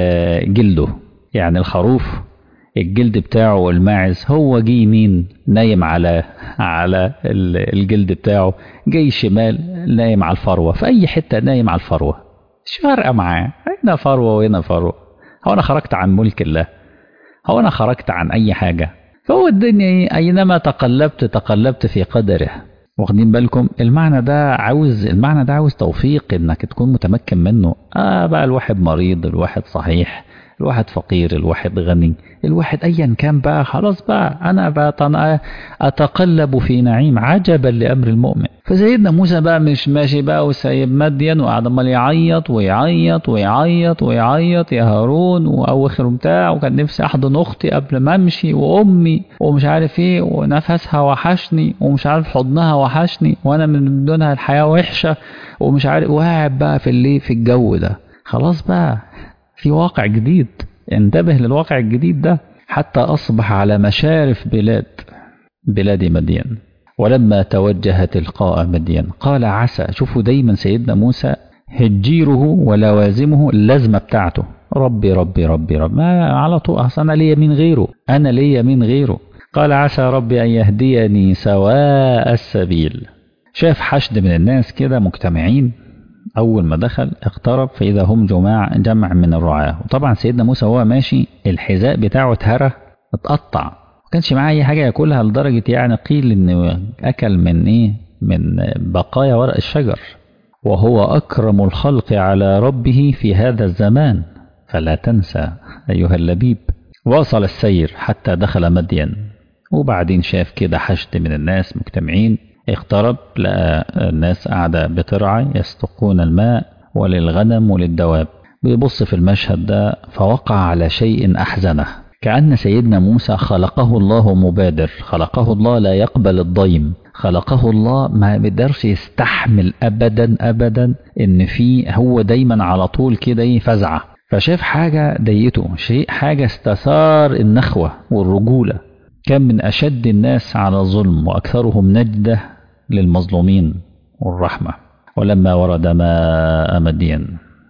جلده. يعني الخروف الجلد بتاعه والماعز، هو جاي يمين نايم على على الجلد بتاعه، جاي شمال نايم على الفروة، في أي حتة نايم على الفروة، مش فارقة معاه، هنا فروة وهنا فروة. هو أنا خرجت عن ملك الله؟ هو أنا خرجت عن أي حاجة؟ فهو الدنيا أينما تقلبت تقلبت في قدره. واخدين بالكم؟ المعنى ده عاوز المعنى ده عاوز توفيق إنك تكون متمكن منه. آه بقى الواحد مريض، الواحد صحيح، الواحد فقير، الواحد غني، الواحد أيا كان بقى، خلاص بقى أنا أتقلب في نعيم. عجبا لأمر المؤمن. فسيدنا موسى بقى مش ماشي بقى وسايب مدين وقعد امال يعيط ويعيط ويعيط ويعيط يا هارون واواخر بتاع، وكان نفسي احضن اختي قبل ما امشي، وامي ومش عارف ايه، ونفسها وحشني، ومش عارف حضنها وحشني، وانا من دونها الحياه وحشه، ومش عارف، وقاعد بقى في اللي في الجو ده. خلاص بقى في واقع جديد، انتبه للواقع الجديد ده. حتى اصبح على مشارف بلاد بلاد مدين. ولما توجه تلقاء مدين قال عسى. شوفوا دايما سيدنا موسى هجيره ولوازمه اللازمه بتاعته، ربي ربي ربي ربي، ما على طول اصل انا ليا من غيره، انا ليا من غيره. قال عسى ربي ان يهديني سواء السبيل. شاف حشد من الناس كده مجتمعين، اول ما دخل اقترب فاذا هم جماع جمع من الرعاة. وطبعا سيدنا موسى وهو ماشي الحذاء بتاعه اتهرى اتقطع، ما كانش معاه اي حاجه ياكلها، لدرجه يعني قيل انه اكل من ايه من بقايا ورق الشجر. وهو اكرم الخلق على ربه في هذا الزمان، فلا تنسى ايها اللبيب. واصل السير حتى دخل مدين، وبعدين شاف كده حشد من الناس مجتمعين. اقترب لقى الناس قاعده بترعى يستقون الماء وللغنم وللدواب. بيبص في المشهد ده فوقع على شيء احزنه، كأن سيدنا موسى خلقه الله مبادر، خلقه الله لا يقبل الضيم، خلقه الله ما بيقدرش يستحمل أبدا أبدا إن في هو دايما على طول كده فزعة. فشاف حاجة ضايقته، شيء حاجة استثار النخوة والرجولة. كان من أشد الناس على الظلم وأكثرهم نجدة للمظلومين والرحمة. ولما ورد ماء مدين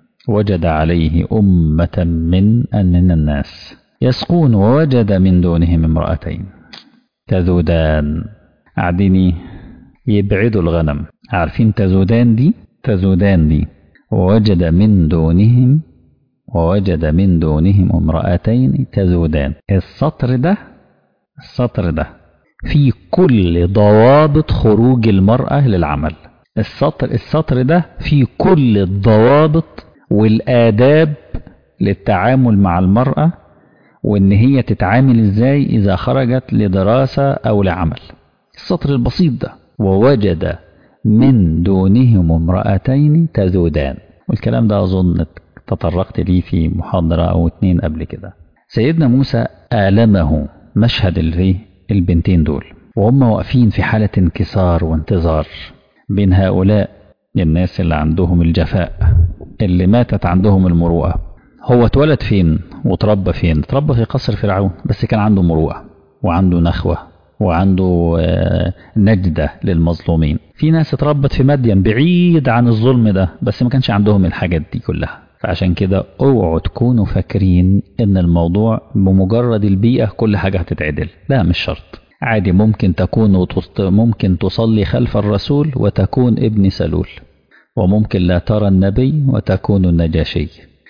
وجد عليه أمة من من الناس يسقون، ووجد من دونهم امرأتين تذودان، قاعدين يبعدوا الغنم. عارفين تذودان دي؟ تذودان دي. ووجد من دونهم ووجد من دونهم امرأتين تذودان. السطر ده السطر ده في كل ضوابط خروج المرأة للعمل. السطر السطر ده في كل الضوابط والآداب للتعامل مع المرأة وإن هي تتعامل إزاي إذا خرجت لدراسة أو لعمل. السطر البسيط ده: ووجد من دونهم امرأتين تذودان. والكلام ده أظن تطرقت ليه في محاضرة أو اتنين قبل كده. سيدنا موسى آلمه مشهد البنتين دول وهم واقفين في حالة انكسار وانتظار بين هؤلاء الناس اللي عندهم الجفاء، اللي ماتت عندهم المروءة. هو اتولد فين وتربى فين؟ اتربى في قصر فرعون، بس كان عنده مروءة وعنده نخوة وعنده نجدة للمظلومين. في ناس اتربت في مدين بعيد عن الظلم ده، بس ما كانش عندهم الحاجات دي كلها. فعشان كده اوعوا تكونوا فاكرين ان الموضوع بمجرد البيئة كل حاجة هتتعدل. لا، مش شرط. عادي ممكن تكون ممكن تصلي خلف الرسول وتكون ابن سلول، وممكن لا ترى النبي وتكون النجاشي.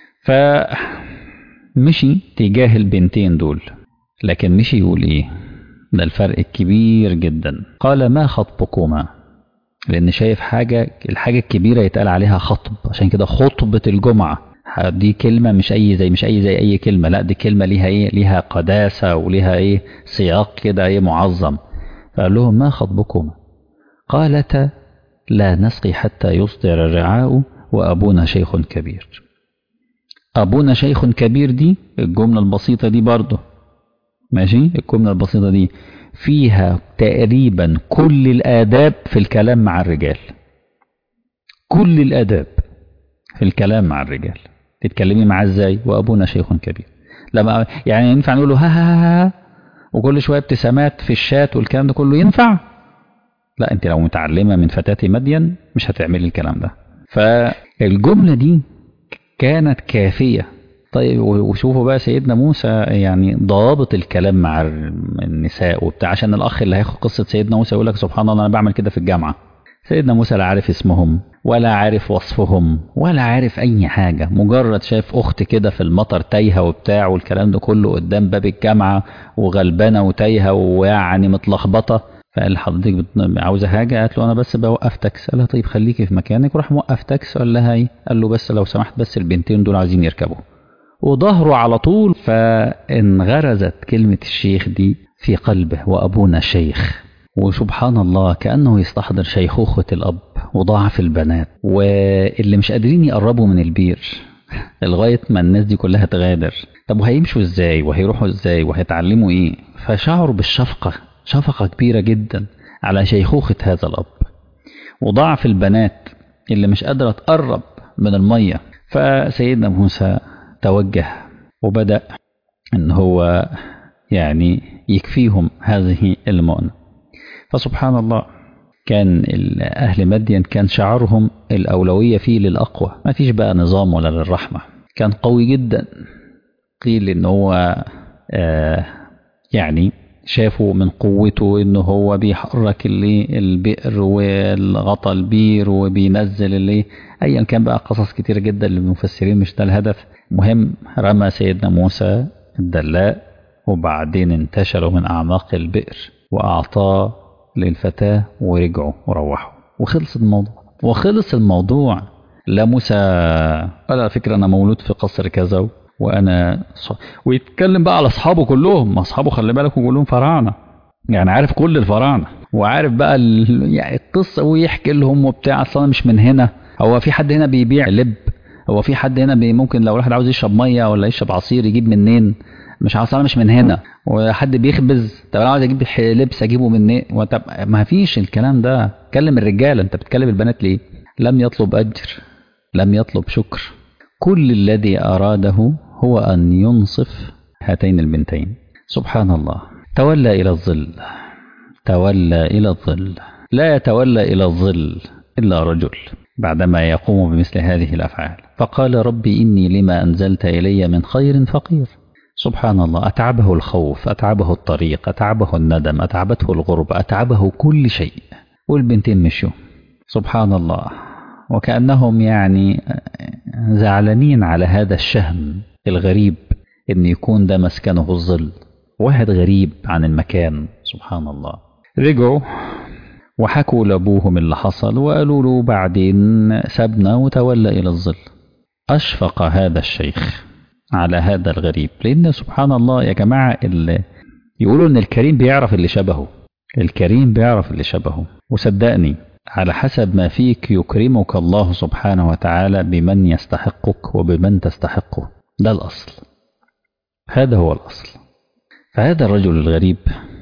فمشي تجاه البنتين دول، لكن مشي يقول ايه؟ ده الفرق الكبير جدا. قال: ما خطبكما؟ لان شايف حاجة، الحاجة الكبيرة يتقال عليها خطب. عشان كده خطبة الجمعة دي كلمة مش اي زي مش اي زي اي كلمة، لا دي كلمة ليها ايه؟ ليها قداسة وليها ايه؟ سياق كده ايه معظم. فقال لهم: ما خطبكما؟ قالتا: لا نسقي حتى يصدر الرعاء وابونا شيخ كبير. ابونا شيخ كبير دي الجملة البسيطة دي برضه ماشي. الجملة البسيطة دي فيها تقريبا كل الآداب في الكلام مع الرجال. كل الآداب في الكلام مع الرجال. تتكلمي معاه ازاي؟ وابونا شيخ كبير. لما يعني ينفع نقول له ها ها ها وكل شويه ابتسامات في الشات والكلام ده كله ينفع؟ لا، انت لو متعلمه من فتاه مدين مش هتعملي الكلام ده. فالجمله دي كانت كافيه. طيب وشوفوا بقى سيدنا موسى يعني ضوابط الكلام مع النساء وبتاع، عشان الاخ اللي هياخد قصه سيدنا موسى يقول لك سبحان الله انا بعمل كده في الجامعه. سيدنا موسى لا عارف اسمهم ولا عارف وصفهم ولا عارف اي حاجة، مجرد شايف اخت كده في المطر تايهة وبتاع والكلام ده كله قدام باب الجامعة وغلبانة وتايهة ويعني متلخبطة. فقال لحضرتك عاوزة حاجة؟ قالت له انا بس بوقف تاكس. قال لها طيب خليكي في مكانك. وراح موقف تاكس. قال لها ايه؟ قال له بس لو سمحت بس البنتين دول عايزين يركبوا، وظهره على طول. فانغرزت كلمة الشيخ دي في قلبه: وابونا شيخ. وسبحان الله كأنه يستحضر شيخوخة الأب وضعف البنات واللي مش قادرين يقربوا من البير لغاية ما الناس دي كلها تغادر. طب وهيمشوا ازاي وهيروحوا ازاي وهيتعلموا ايه؟ فشعروا بالشفقة، شفقة كبيرة جدا على شيخوخة هذا الأب وضعف البنات اللي مش قادرة تقرب من المية. فسيدنا موسى توجه وبدأ ان هو يعني يكفيهم هذه المؤنة. فسبحان الله كان أهل مدين كان شعارهم الأولوية فيه للأقوى، ما فيش بقى نظام ولا للرحمة. كان قوي جدا. قيل إن هو آه يعني شافوا من قوته إنه هو بيحرك اللي البئر والغطى البير وبينزل اللي أيا كان بقى قصص كتير جدا للمفسرين مش ده الهدف. مهم رمى سيدنا موسى الدلاء وبعدين انتشروا من أعماق البئر وأعطاه للفتاة ورجعوا وروحوا وخلص الموضوع. وخلص الموضوع. لا موسى قال على فكرة أنا مولود في قصر كذا وأنا ص... ويتكلم بقى على أصحابه كلهم. أصحابه خلي بالكم كلهم فراعنة، يعني عارف كل الفراعنة وعارف بقى ال... يعني القصة ويحكي لهم وبتاع. أصلا مش من هنا. هو في حد هنا بيبيع لب؟ هو في حد هنا بي ممكن لو واحد عاوز يشرب مية ولا يشرب عصير يجيب منين؟ مش عاوز. انا مش من هنا. وحد بيخبز؟ طب انا عاوز اجيب لبس اجيبه منين؟ وطب ما فيش الكلام ده. كلم الرجاله، انت بتكلم البنات ليه؟ لم يطلب اجر، لم يطلب شكر. كل الذي اراده هو ان ينصف هاتين البنتين. سبحان الله. تولى الى الظل، تولى الى الظل. لا يتولى الى الظل الا رجل بعدما يقوم بمثل هذه الافعال. فقال ربي اني لما انزلت الي من خير فقير. سبحان الله. أتعبه الخوف، أتعبه الطريق، أتعبه الندم، أتعبته الغربة، أتعبه كل شيء. والبنتين مشوا. سبحان الله. وكأنهم يعني زعلانين على هذا الشهم الغريب إن يكون ده مسكنه الظل. واحد غريب عن المكان. سبحان الله. رجعوا وحكوا لأبوهم اللي حصل وقالوا له بعدين سبنا وتولى إلى الظل. أشفق هذا الشيخ على هذا الغريب. لأن سبحان الله يا جماعة، اللي يقولوا إن الكريم بيعرف اللي شبهه، الكريم بيعرف اللي شبهه. وصدقني على حسب ما فيك يكرمك الله سبحانه وتعالى بمن يستحقك وبمن تستحقه. ده الأصل، هذا هو الأصل. فهذا الرجل الغريب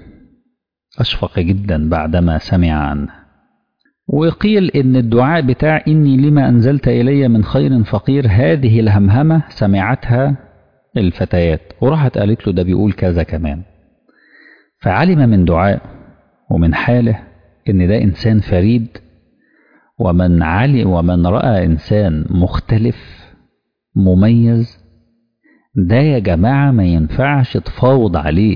أشفق جدا بعدما سمع عنه. وقيل إن الدعاء بتاع إني لما أنزلت إلي من خير فقير، هذه الهمهمة سمعتها الفتيات وراحت قالت له ده بيقول كذا كمان. فعلم من دعاء ومن حاله إن ده إنسان فريد. ومن علي ومن رأى إنسان مختلف مميز، ده يا جماعة ما ينفعش تفاوض عليه،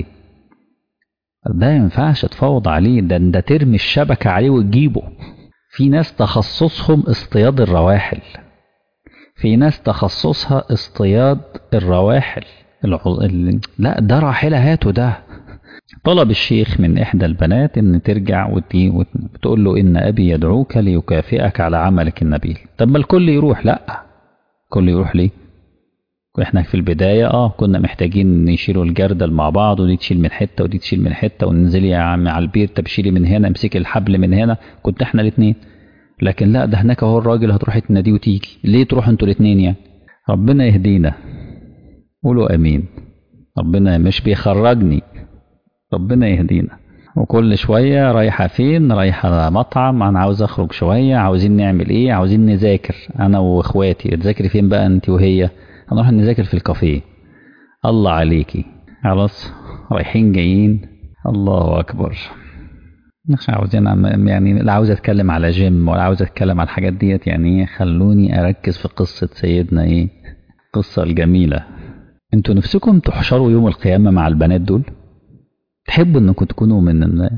ده ينفعش تفاوض عليه، ده ده ترمي الشبكة عليه وتجيبه. في ناس تخصصهم اصطياد الرواحل، في ناس تخصصها اصطياد الرواحل. العض... ال... لا ده راحلة هاته. ده طلب الشيخ من إحدى البنات إن ترجع وتي وتقول له إن أبي يدعوك ليكافئك على عملك النبيل. طب ما الكل يروح؟ لا، الكل يروح ليه؟ احنا في البداية اه كنا محتاجين نشيلوا الجردل مع بعض، ودي تشيل من حتة ودي تشيل من حتة، وننزلي يا عم على البير، طب شيلي من هنا، امسكي الحبل من هنا، كنت احنا الاثنين. لكن لا، ده هناك اهو الراجل هتروحي تناديه وتيجي، ليه تروحوا انتوا الاثنين يعني؟ ربنا يهدينا، قولوا امين. ربنا مش بيخرجني، ربنا يهدينا. وكل شوية رايحة فين؟ رايحة على مطعم، انا عاوز اخرج شوية، عاوزين نعمل ايه؟ عاوزين نذاكر انا واخواتي. تذاكري فين بقى انت وهي؟ هنروح نذاكر في الكافيه. الله عليكي، خلاص رايحين جايين. الله اكبر. مش عاوزين يعني، لا عاوز اتكلم على جيم ولا عاوز اتكلم على الحاجات ديت يعني. خلوني اركز في قصة سيدنا ايه، القصة الجميلة. انتوا نفسكم تحشروا يوم القيامة مع البنات دول؟ تحبوا انكم تكونوا من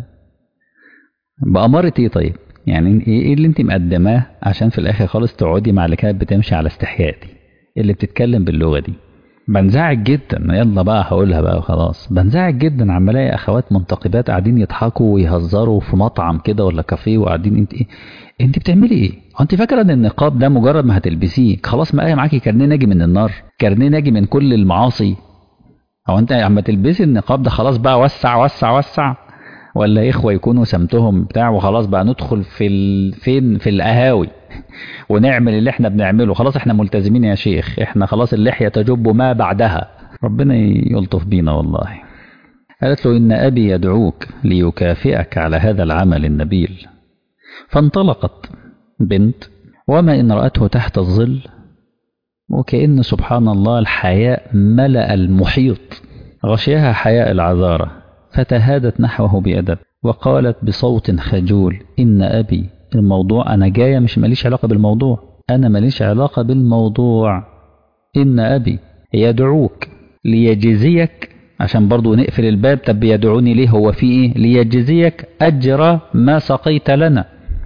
بأمارة ايه؟ طيب يعني ايه اللي انت مقدماه عشان في الاخر خالص تقعدي مع اللي كانت بتمشي على استحياء دي، اللي بتتكلم باللغة دي؟ بنزعج جدا، يلا بقى هقولها بقى وخلاص. بنزعج جدا عم الاقي اخوات منتقبات قاعدين يضحكوا ويهزروا في مطعم كده ولا كافيه، وقاعدين انت ايه؟ انت بتعملي ايه؟ هو انت فاكره ان النقاب ده مجرد ما هتلبسيه خلاص ما معاكي كارنيه ناجي من النار، كارنيه ناجي من كل المعاصي؟ هو انت عم تلبسي النقاب ده خلاص بقى وسع وسع وسع؟ ولا اخوه يكونوا سمتهم بتاع وخلاص بقى ندخل في ال... فين في القهاوي ونعمل اللي احنا بنعمله؟ خلاص احنا ملتزمين يا شيخ، احنا خلاص اللحية تجب ما بعدها. ربنا يلطف بينا والله. قالت له إن أبي يدعوك ليكافئك على هذا العمل النبيل. فانطلقت بنت، وما إن رأته تحت الظل، وكأن سبحان الله الحياء ملأ المحيط، غشيها حياء العذارة، فتهادت نحوه بأدب وقالت بصوت خجول: إن أبي، الموضوع أنا جاية مش ماليش علاقة بالموضوع، أنا ماليش علاقة بالموضوع. إن أبي يدعوك ليجزيك، عشان برضو نقفل الباب. طب يدعوني ليه؟ هو في إيه؟ ليجزيك أجر ما سقيت لنا.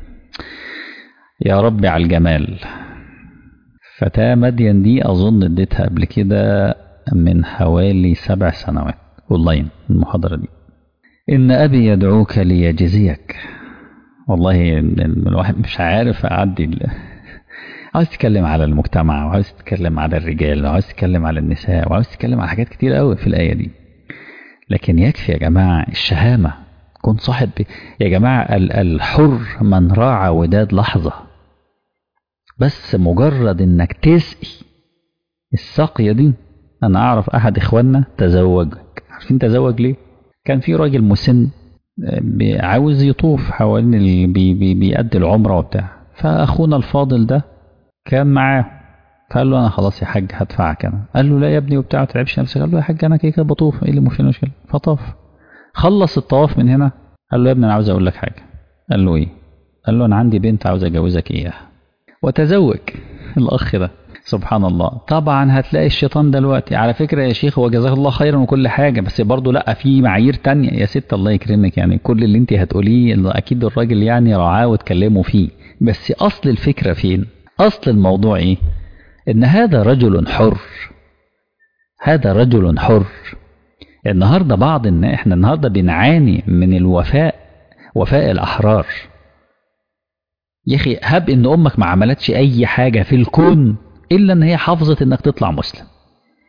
يا رب على الجمال. فتاة مدين دي أظن اديتها قبل كده من حوالي سبع سنوات أونلاين المحاضرة دي. إن أبي يدعوك ليجزيك. والله الواحد مش عارف أعدي. عاوز تتكلم على المجتمع، وعاوز تتكلم على الرجال، وعاوز تتكلم على النساء، وعاوز تتكلم على حاجات كتير قوي في الآية دي. لكن يكفي يا جماعة الشهامة. كن صاحب يا جماعة. الحر من راعى وداد لحظة، بس مجرد انك تسقي السقية دي. انا اعرف احد اخواننا تزوج. عارفين تزوج ليه؟ كان في راجل مسن عاوز يطوف حوالين بي بي بيأدي العمرة وبتاع، فاخونا الفاضل ده كان معاه، فقال له انا خلاص يا حاج هدفعك انا. قال له لا يا ابني وبتاع، ما تتعبش نفسك. قال له يا حاج انا كده كده بطوف، ايه اللي مش المشكله؟ فطاف، خلص الطواف من هنا. قال له يا ابني انا عاوز اقول لك حاجه. قال له ايه؟ قال له انا عندي بنت عاوز اجوزك اياها. وتزوج الاخ ده. سبحان الله. طبعا هتلاقي الشيطان دلوقتي، على فكره يا شيخ هو جزاه الله خيرا وكل حاجه، بس برضه لا، في معايير تانية يا ست الله يكرمك. يعني كل اللي انت هتقوليه اكيد الراجل يعني رعاه واتكلموا فيه، بس اصل الفكره فين؟ اصل الموضوع ايه؟ ان هذا رجل حر، هذا رجل حر. النهارده بعض ان احنا النهارده بنعاني من الوفاء، وفاء الاحرار. يا اخي هب ان امك ما عملتش اي حاجه في الكون الا ان هي حافظت انك تطلع مسلم،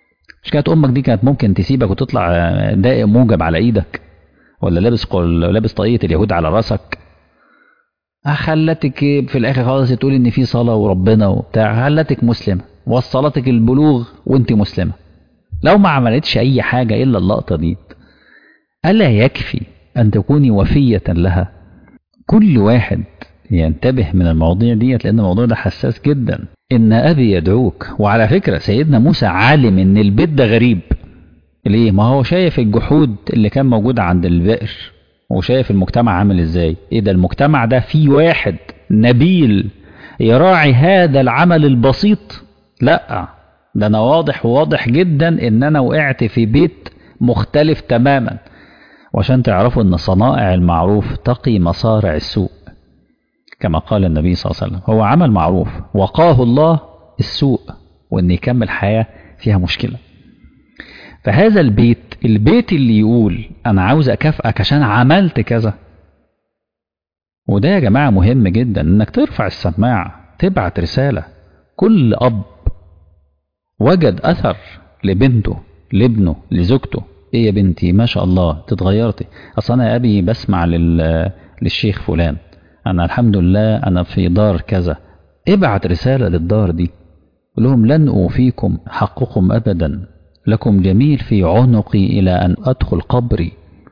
مش كانت امك دي كانت ممكن تسيبك وتطلع دائق موجب على ايدك، ولا لابس قل... لابس طاقية اليهود على راسك، خلتك في الاخر خالص تقول ان في صلاة وربنا وبتاع، خلتك مسلمة وصلتك البلوغ وانت مسلمة. لو ما عملتش اي حاجة الا اللقطة دي، ألا يكفي أن تكوني وفية لها؟ كل واحد ينتبه من المواضيع ديت، لأن الموضوع ده حساس جدا. إن أبي يدعوك. وعلى فكرة سيدنا موسى عالم إن البيت ده غريب. ليه؟ ما هو شايف الجحود اللي كان موجود عند البئر، وشايف المجتمع عامل إزاي. إيه ده المجتمع ده فيه واحد نبيل يراعي هذا العمل البسيط؟ لا، ده أنا واضح واضح جدا إن أنا وقعت في بيت مختلف تماما. وعشان تعرفوا ان صنائع المعروف تقي مصارع السوء، كما قال النبي صلى الله عليه وسلم. هو عمل معروف وقاه الله السوء، وان يكمل حياة فيها مشكلة. فهذا البيت، البيت اللي يقول انا عاوز اكافئك عشان عملت كذا. وده يا جماعة مهم جدا، انك ترفع السماعة تبعت رسالة. كل اب وجد اثر لبنته لابنه لزوجته، ايه يا بنتي ما شاء الله تتغيرتي، اصل انا يا ابي بسمع لل... للشيخ فلان، انا الحمد لله انا في دار كذا. ابعت رسالة للدار دي، قول لهم لن اوفيكم حقكم ابدا، لكم جميل في عنقي الى ان ادخل قبري.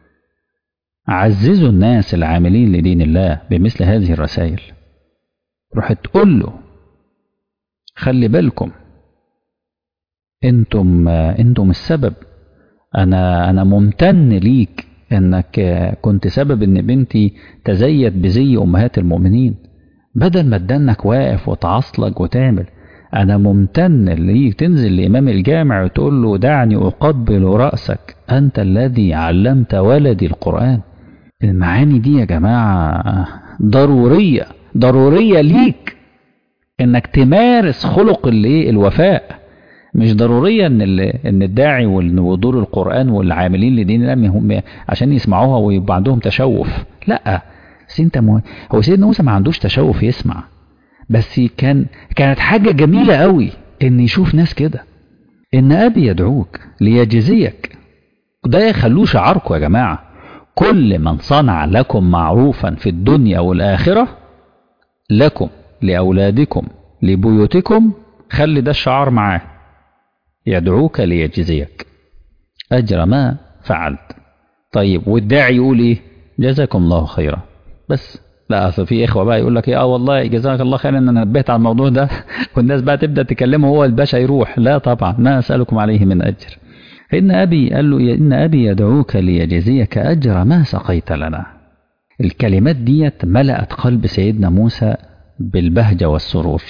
عززوا الناس العاملين لدين الله بمثل هذه الرسائل. روح تقول له خلي بالكم، انتم انتم السبب. انا انا ممتن ليك انك كنت سبب ان بنتي تزيد بزي امهات المؤمنين، بدل ما تدنك واقف وتعصلك وتعمل. انا ممتن ليك تنزل لامام الجامع وتقول له دعني اقبل رأسك، انت الذي علمت ولدي القرآن. المعاني دي يا جماعة ضرورية ضرورية ليك انك تمارس خلق الايه الوفاء. مش ضرورية ان ان الداعي ودور القرآن والعاملين لدين الله هم عشان يسمعوها ويبقى عندهم تشوف. لا، بس انت مو... هو سيدنا موسى ما عندوش تشوف يسمع، بس كان كانت حاجة جميلة قوي ان يشوف ناس كده. ان ابي يدعوك ليجزيك، ده يخلوه شعاركم يا جماعة. كل من صنع لكم معروفا في الدنيا والآخرة، لكم لأولادكم لبيوتكم، خلي ده الشعار معاه، يدعوك ليجزيك أجر ما فعلت. طيب والداعي يقول إيه؟ جزاكم الله خيرا بس. لا، أصل في إخوة بقى يقول لك إيه، آه والله جزاك الله خيرا إن أنا نبهت على الموضوع ده والناس بقى تبدأ تكلمه هو الباشا يروح. لا طبعا، ما أسألكم عليه من أجر. إن أبي قال له إن أبي يدعوك ليجزيك أجر ما سقيت لنا. الكلمات ديت ملأت قلب سيدنا موسى بالبهجة والسرور.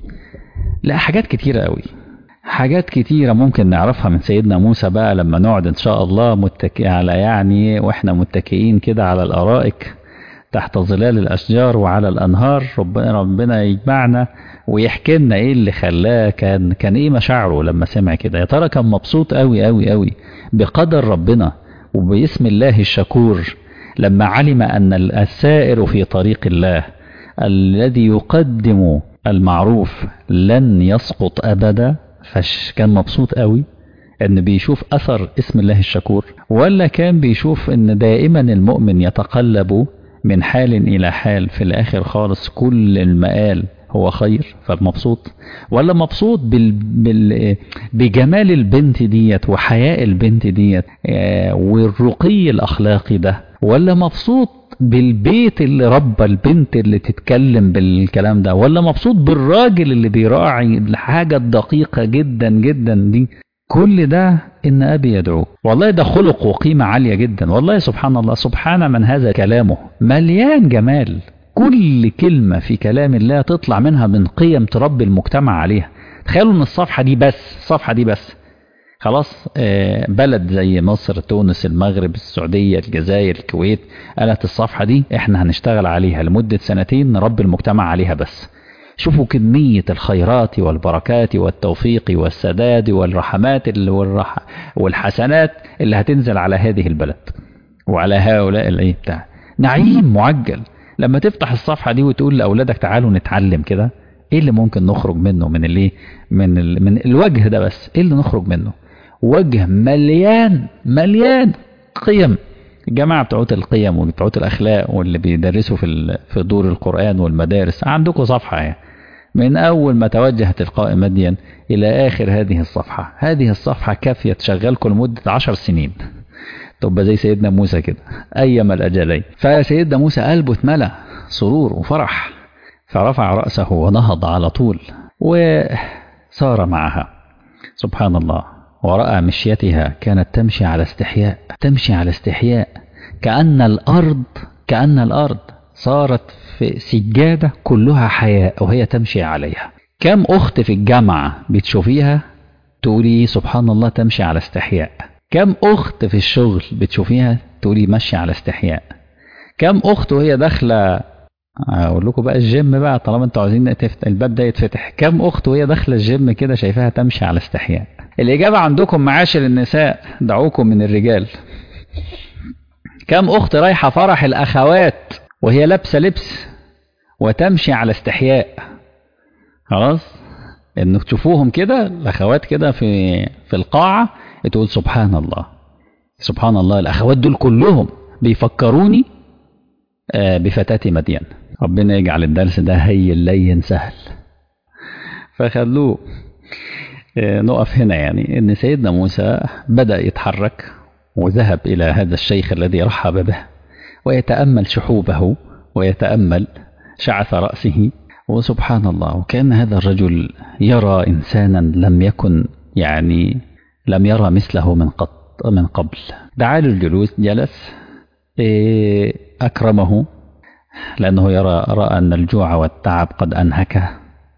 لا، حاجات كتيرة قوي، حاجات كتيرة ممكن نعرفها من سيدنا موسى بقى لما نقعد إن شاء الله متكئ على يعني وإحنا متكئين كده على الأرائك تحت ظلال الأشجار وعلى الأنهار. ربنا ربنا يجمعنا ويحكي لنا إيه اللي خلاه، كان كان إيه مشاعره لما سمع كده. يا ترى كان مبسوط قوي قوي قوي بقدر ربنا وباسم الله الشكور لما علم أن السائر في طريق الله الذي يقدم المعروف لن يسقط أبدا. فش كان مبسوط قوي ان بيشوف اثر اسم الله الشكور، ولا كان بيشوف ان دائما المؤمن يتقلب من حال الى حال في الاخر خالص كل المآل هو خير فمبسوط؟ ولا مبسوط بال... بال... بجمال البنت ديت وحياء البنت ديت والرقي الاخلاقي ده؟ ولا مبسوط بالبيت اللي ربى البنت اللي تتكلم بالكلام ده؟ ولا مبسوط بالراجل اللي بيراعي الحاجة الدقيقة جدا جدا دي؟ كل ده إن أبي يدعوك. والله ده خلق وقيمة عالية جدا. والله سبحان الله، سبحان من هذا كلامه مليان جمال. كل كلمة في كلام الله تطلع منها من قيم تربي المجتمع عليها. تخيلوا ان الصفحة دي بس الصفحة دي بس خلاص بلد زي مصر، تونس، المغرب، السعودية، الجزائر، الكويت قالت الصفحة دي احنا هنشتغل عليها لمدة سنتين نربي المجتمع عليها بس. شوفوا كمية الخيرات والبركات والتوفيق والسداد والرحمات والرح والحسنات اللي هتنزل على هذه البلد وعلى هؤلاء الايه بتاع نعيم معجل. لما تفتح الصفحة دي وتقول لأولادك تعالوا نتعلم كده، ايه اللي ممكن نخرج منه من الايه من ال... من الوجه ده بس؟ ايه اللي نخرج منه؟ وجه مليان مليان قيم. الجماعة بتوعت القيم وبتوعت الأخلاق واللي بيدرسوا في في دور القرآن والمدارس عندكم صفحة يعني من أول ما توجه تلقاء مدين إلى آخر هذه الصفحة. هذه الصفحة كافية تشغلكم لمدة عشر سنين، تبقى زي سيدنا موسى كده أيما الأجلين. فسيدنا موسى قلبه اتملى سرور وفرح، فرفع رأسه ونهض على طول وسار معها. سبحان الله. ورأى مشيتها كانت تمشي على استحياء، تمشي على استحياء، كأن الأرض كأن الأرض صارت في سجادة كلها حياء وهي تمشي عليها. كم أخت في الجامعة بتشوفيها تقولي سبحان الله تمشي على استحياء؟ كم أخت في الشغل بتشوفيها تقولي ماشي على استحياء؟ كم أخت وهي داخلة، أقول لكم بقى الجيم بقى طالما انتوا عايزين الباب ده يتفتح، كم أخت وهي داخلة الجيم كده شايفاها تمشي على استحياء؟ الإجابة عندكم معاشر النساء دعوكم من الرجال. كم أخت رايحة فرح الأخوات وهي لابسة لبس وتمشي على استحياء؟ خلاص انك تشوفوهم كده الأخوات كده في في القاعة تقول سبحان الله سبحان الله، الأخوات دول كلهم بيفكروني بفتاة مدين. ربنا يجعل الدرس ده هين لين سهل. فخلوه نقف هنا يعني ان سيدنا موسى بدأ يتحرك وذهب إلى هذا الشيخ الذي رحب به ويتأمل شحوبه ويتأمل شعث رأسه. وسبحان الله، وكان هذا الرجل يرى إنسانا لم يكن يعني لم يرى مثله من قط من قبل. دعا له الجلوس، جلس، أكرمه لأنه يرى رأى أن الجوع والتعب قد أنهكه.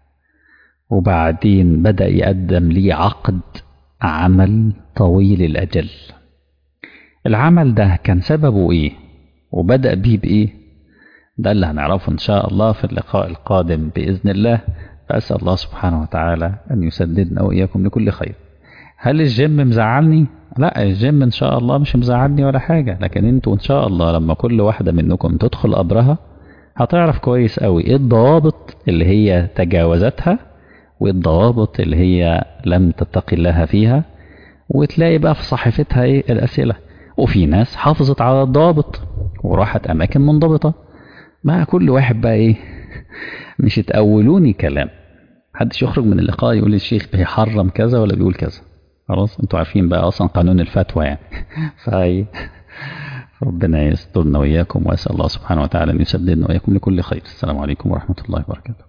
وبعدين بدأ يقدم لي عقد عمل طويل الأجل. العمل ده كان سببه إيه وبدأ بيه بإيه؟ ده اللي هنعرفه إن شاء الله في اللقاء القادم بإذن الله. فأسأل الله سبحانه وتعالى أن يسددنا وإياكم لكل خير. هل الجيم مزعلني؟ لا، الجيم إن شاء الله مش مزعلني ولا حاجة، لكن انتوا إن شاء الله لما كل واحدة منكم تدخل قبرها هتعرف كويس قوي إيه الضوابط اللي هي تجاوزتها وإيه الضوابط اللي هي لم تتقي الله فيها، وتلاقي بقى في صحيفتها إيه الأسئلة. وفي ناس حافظت على الضوابط وراحت أماكن منضبطة. ما كل واحد بقى إيه مش تأولوني كلام، محدش يخرج من اللقاء يقول الشيخ بيحرم كذا ولا بيقول كذا. خلاص انتوا عارفين بقى اصلا قانون الفتوى يعني. فاي ربنا يسترنا واياكم، واسال الله سبحانه وتعالى ان يسددنا واياكم لكل خير. السلام عليكم ورحمه الله وبركاته.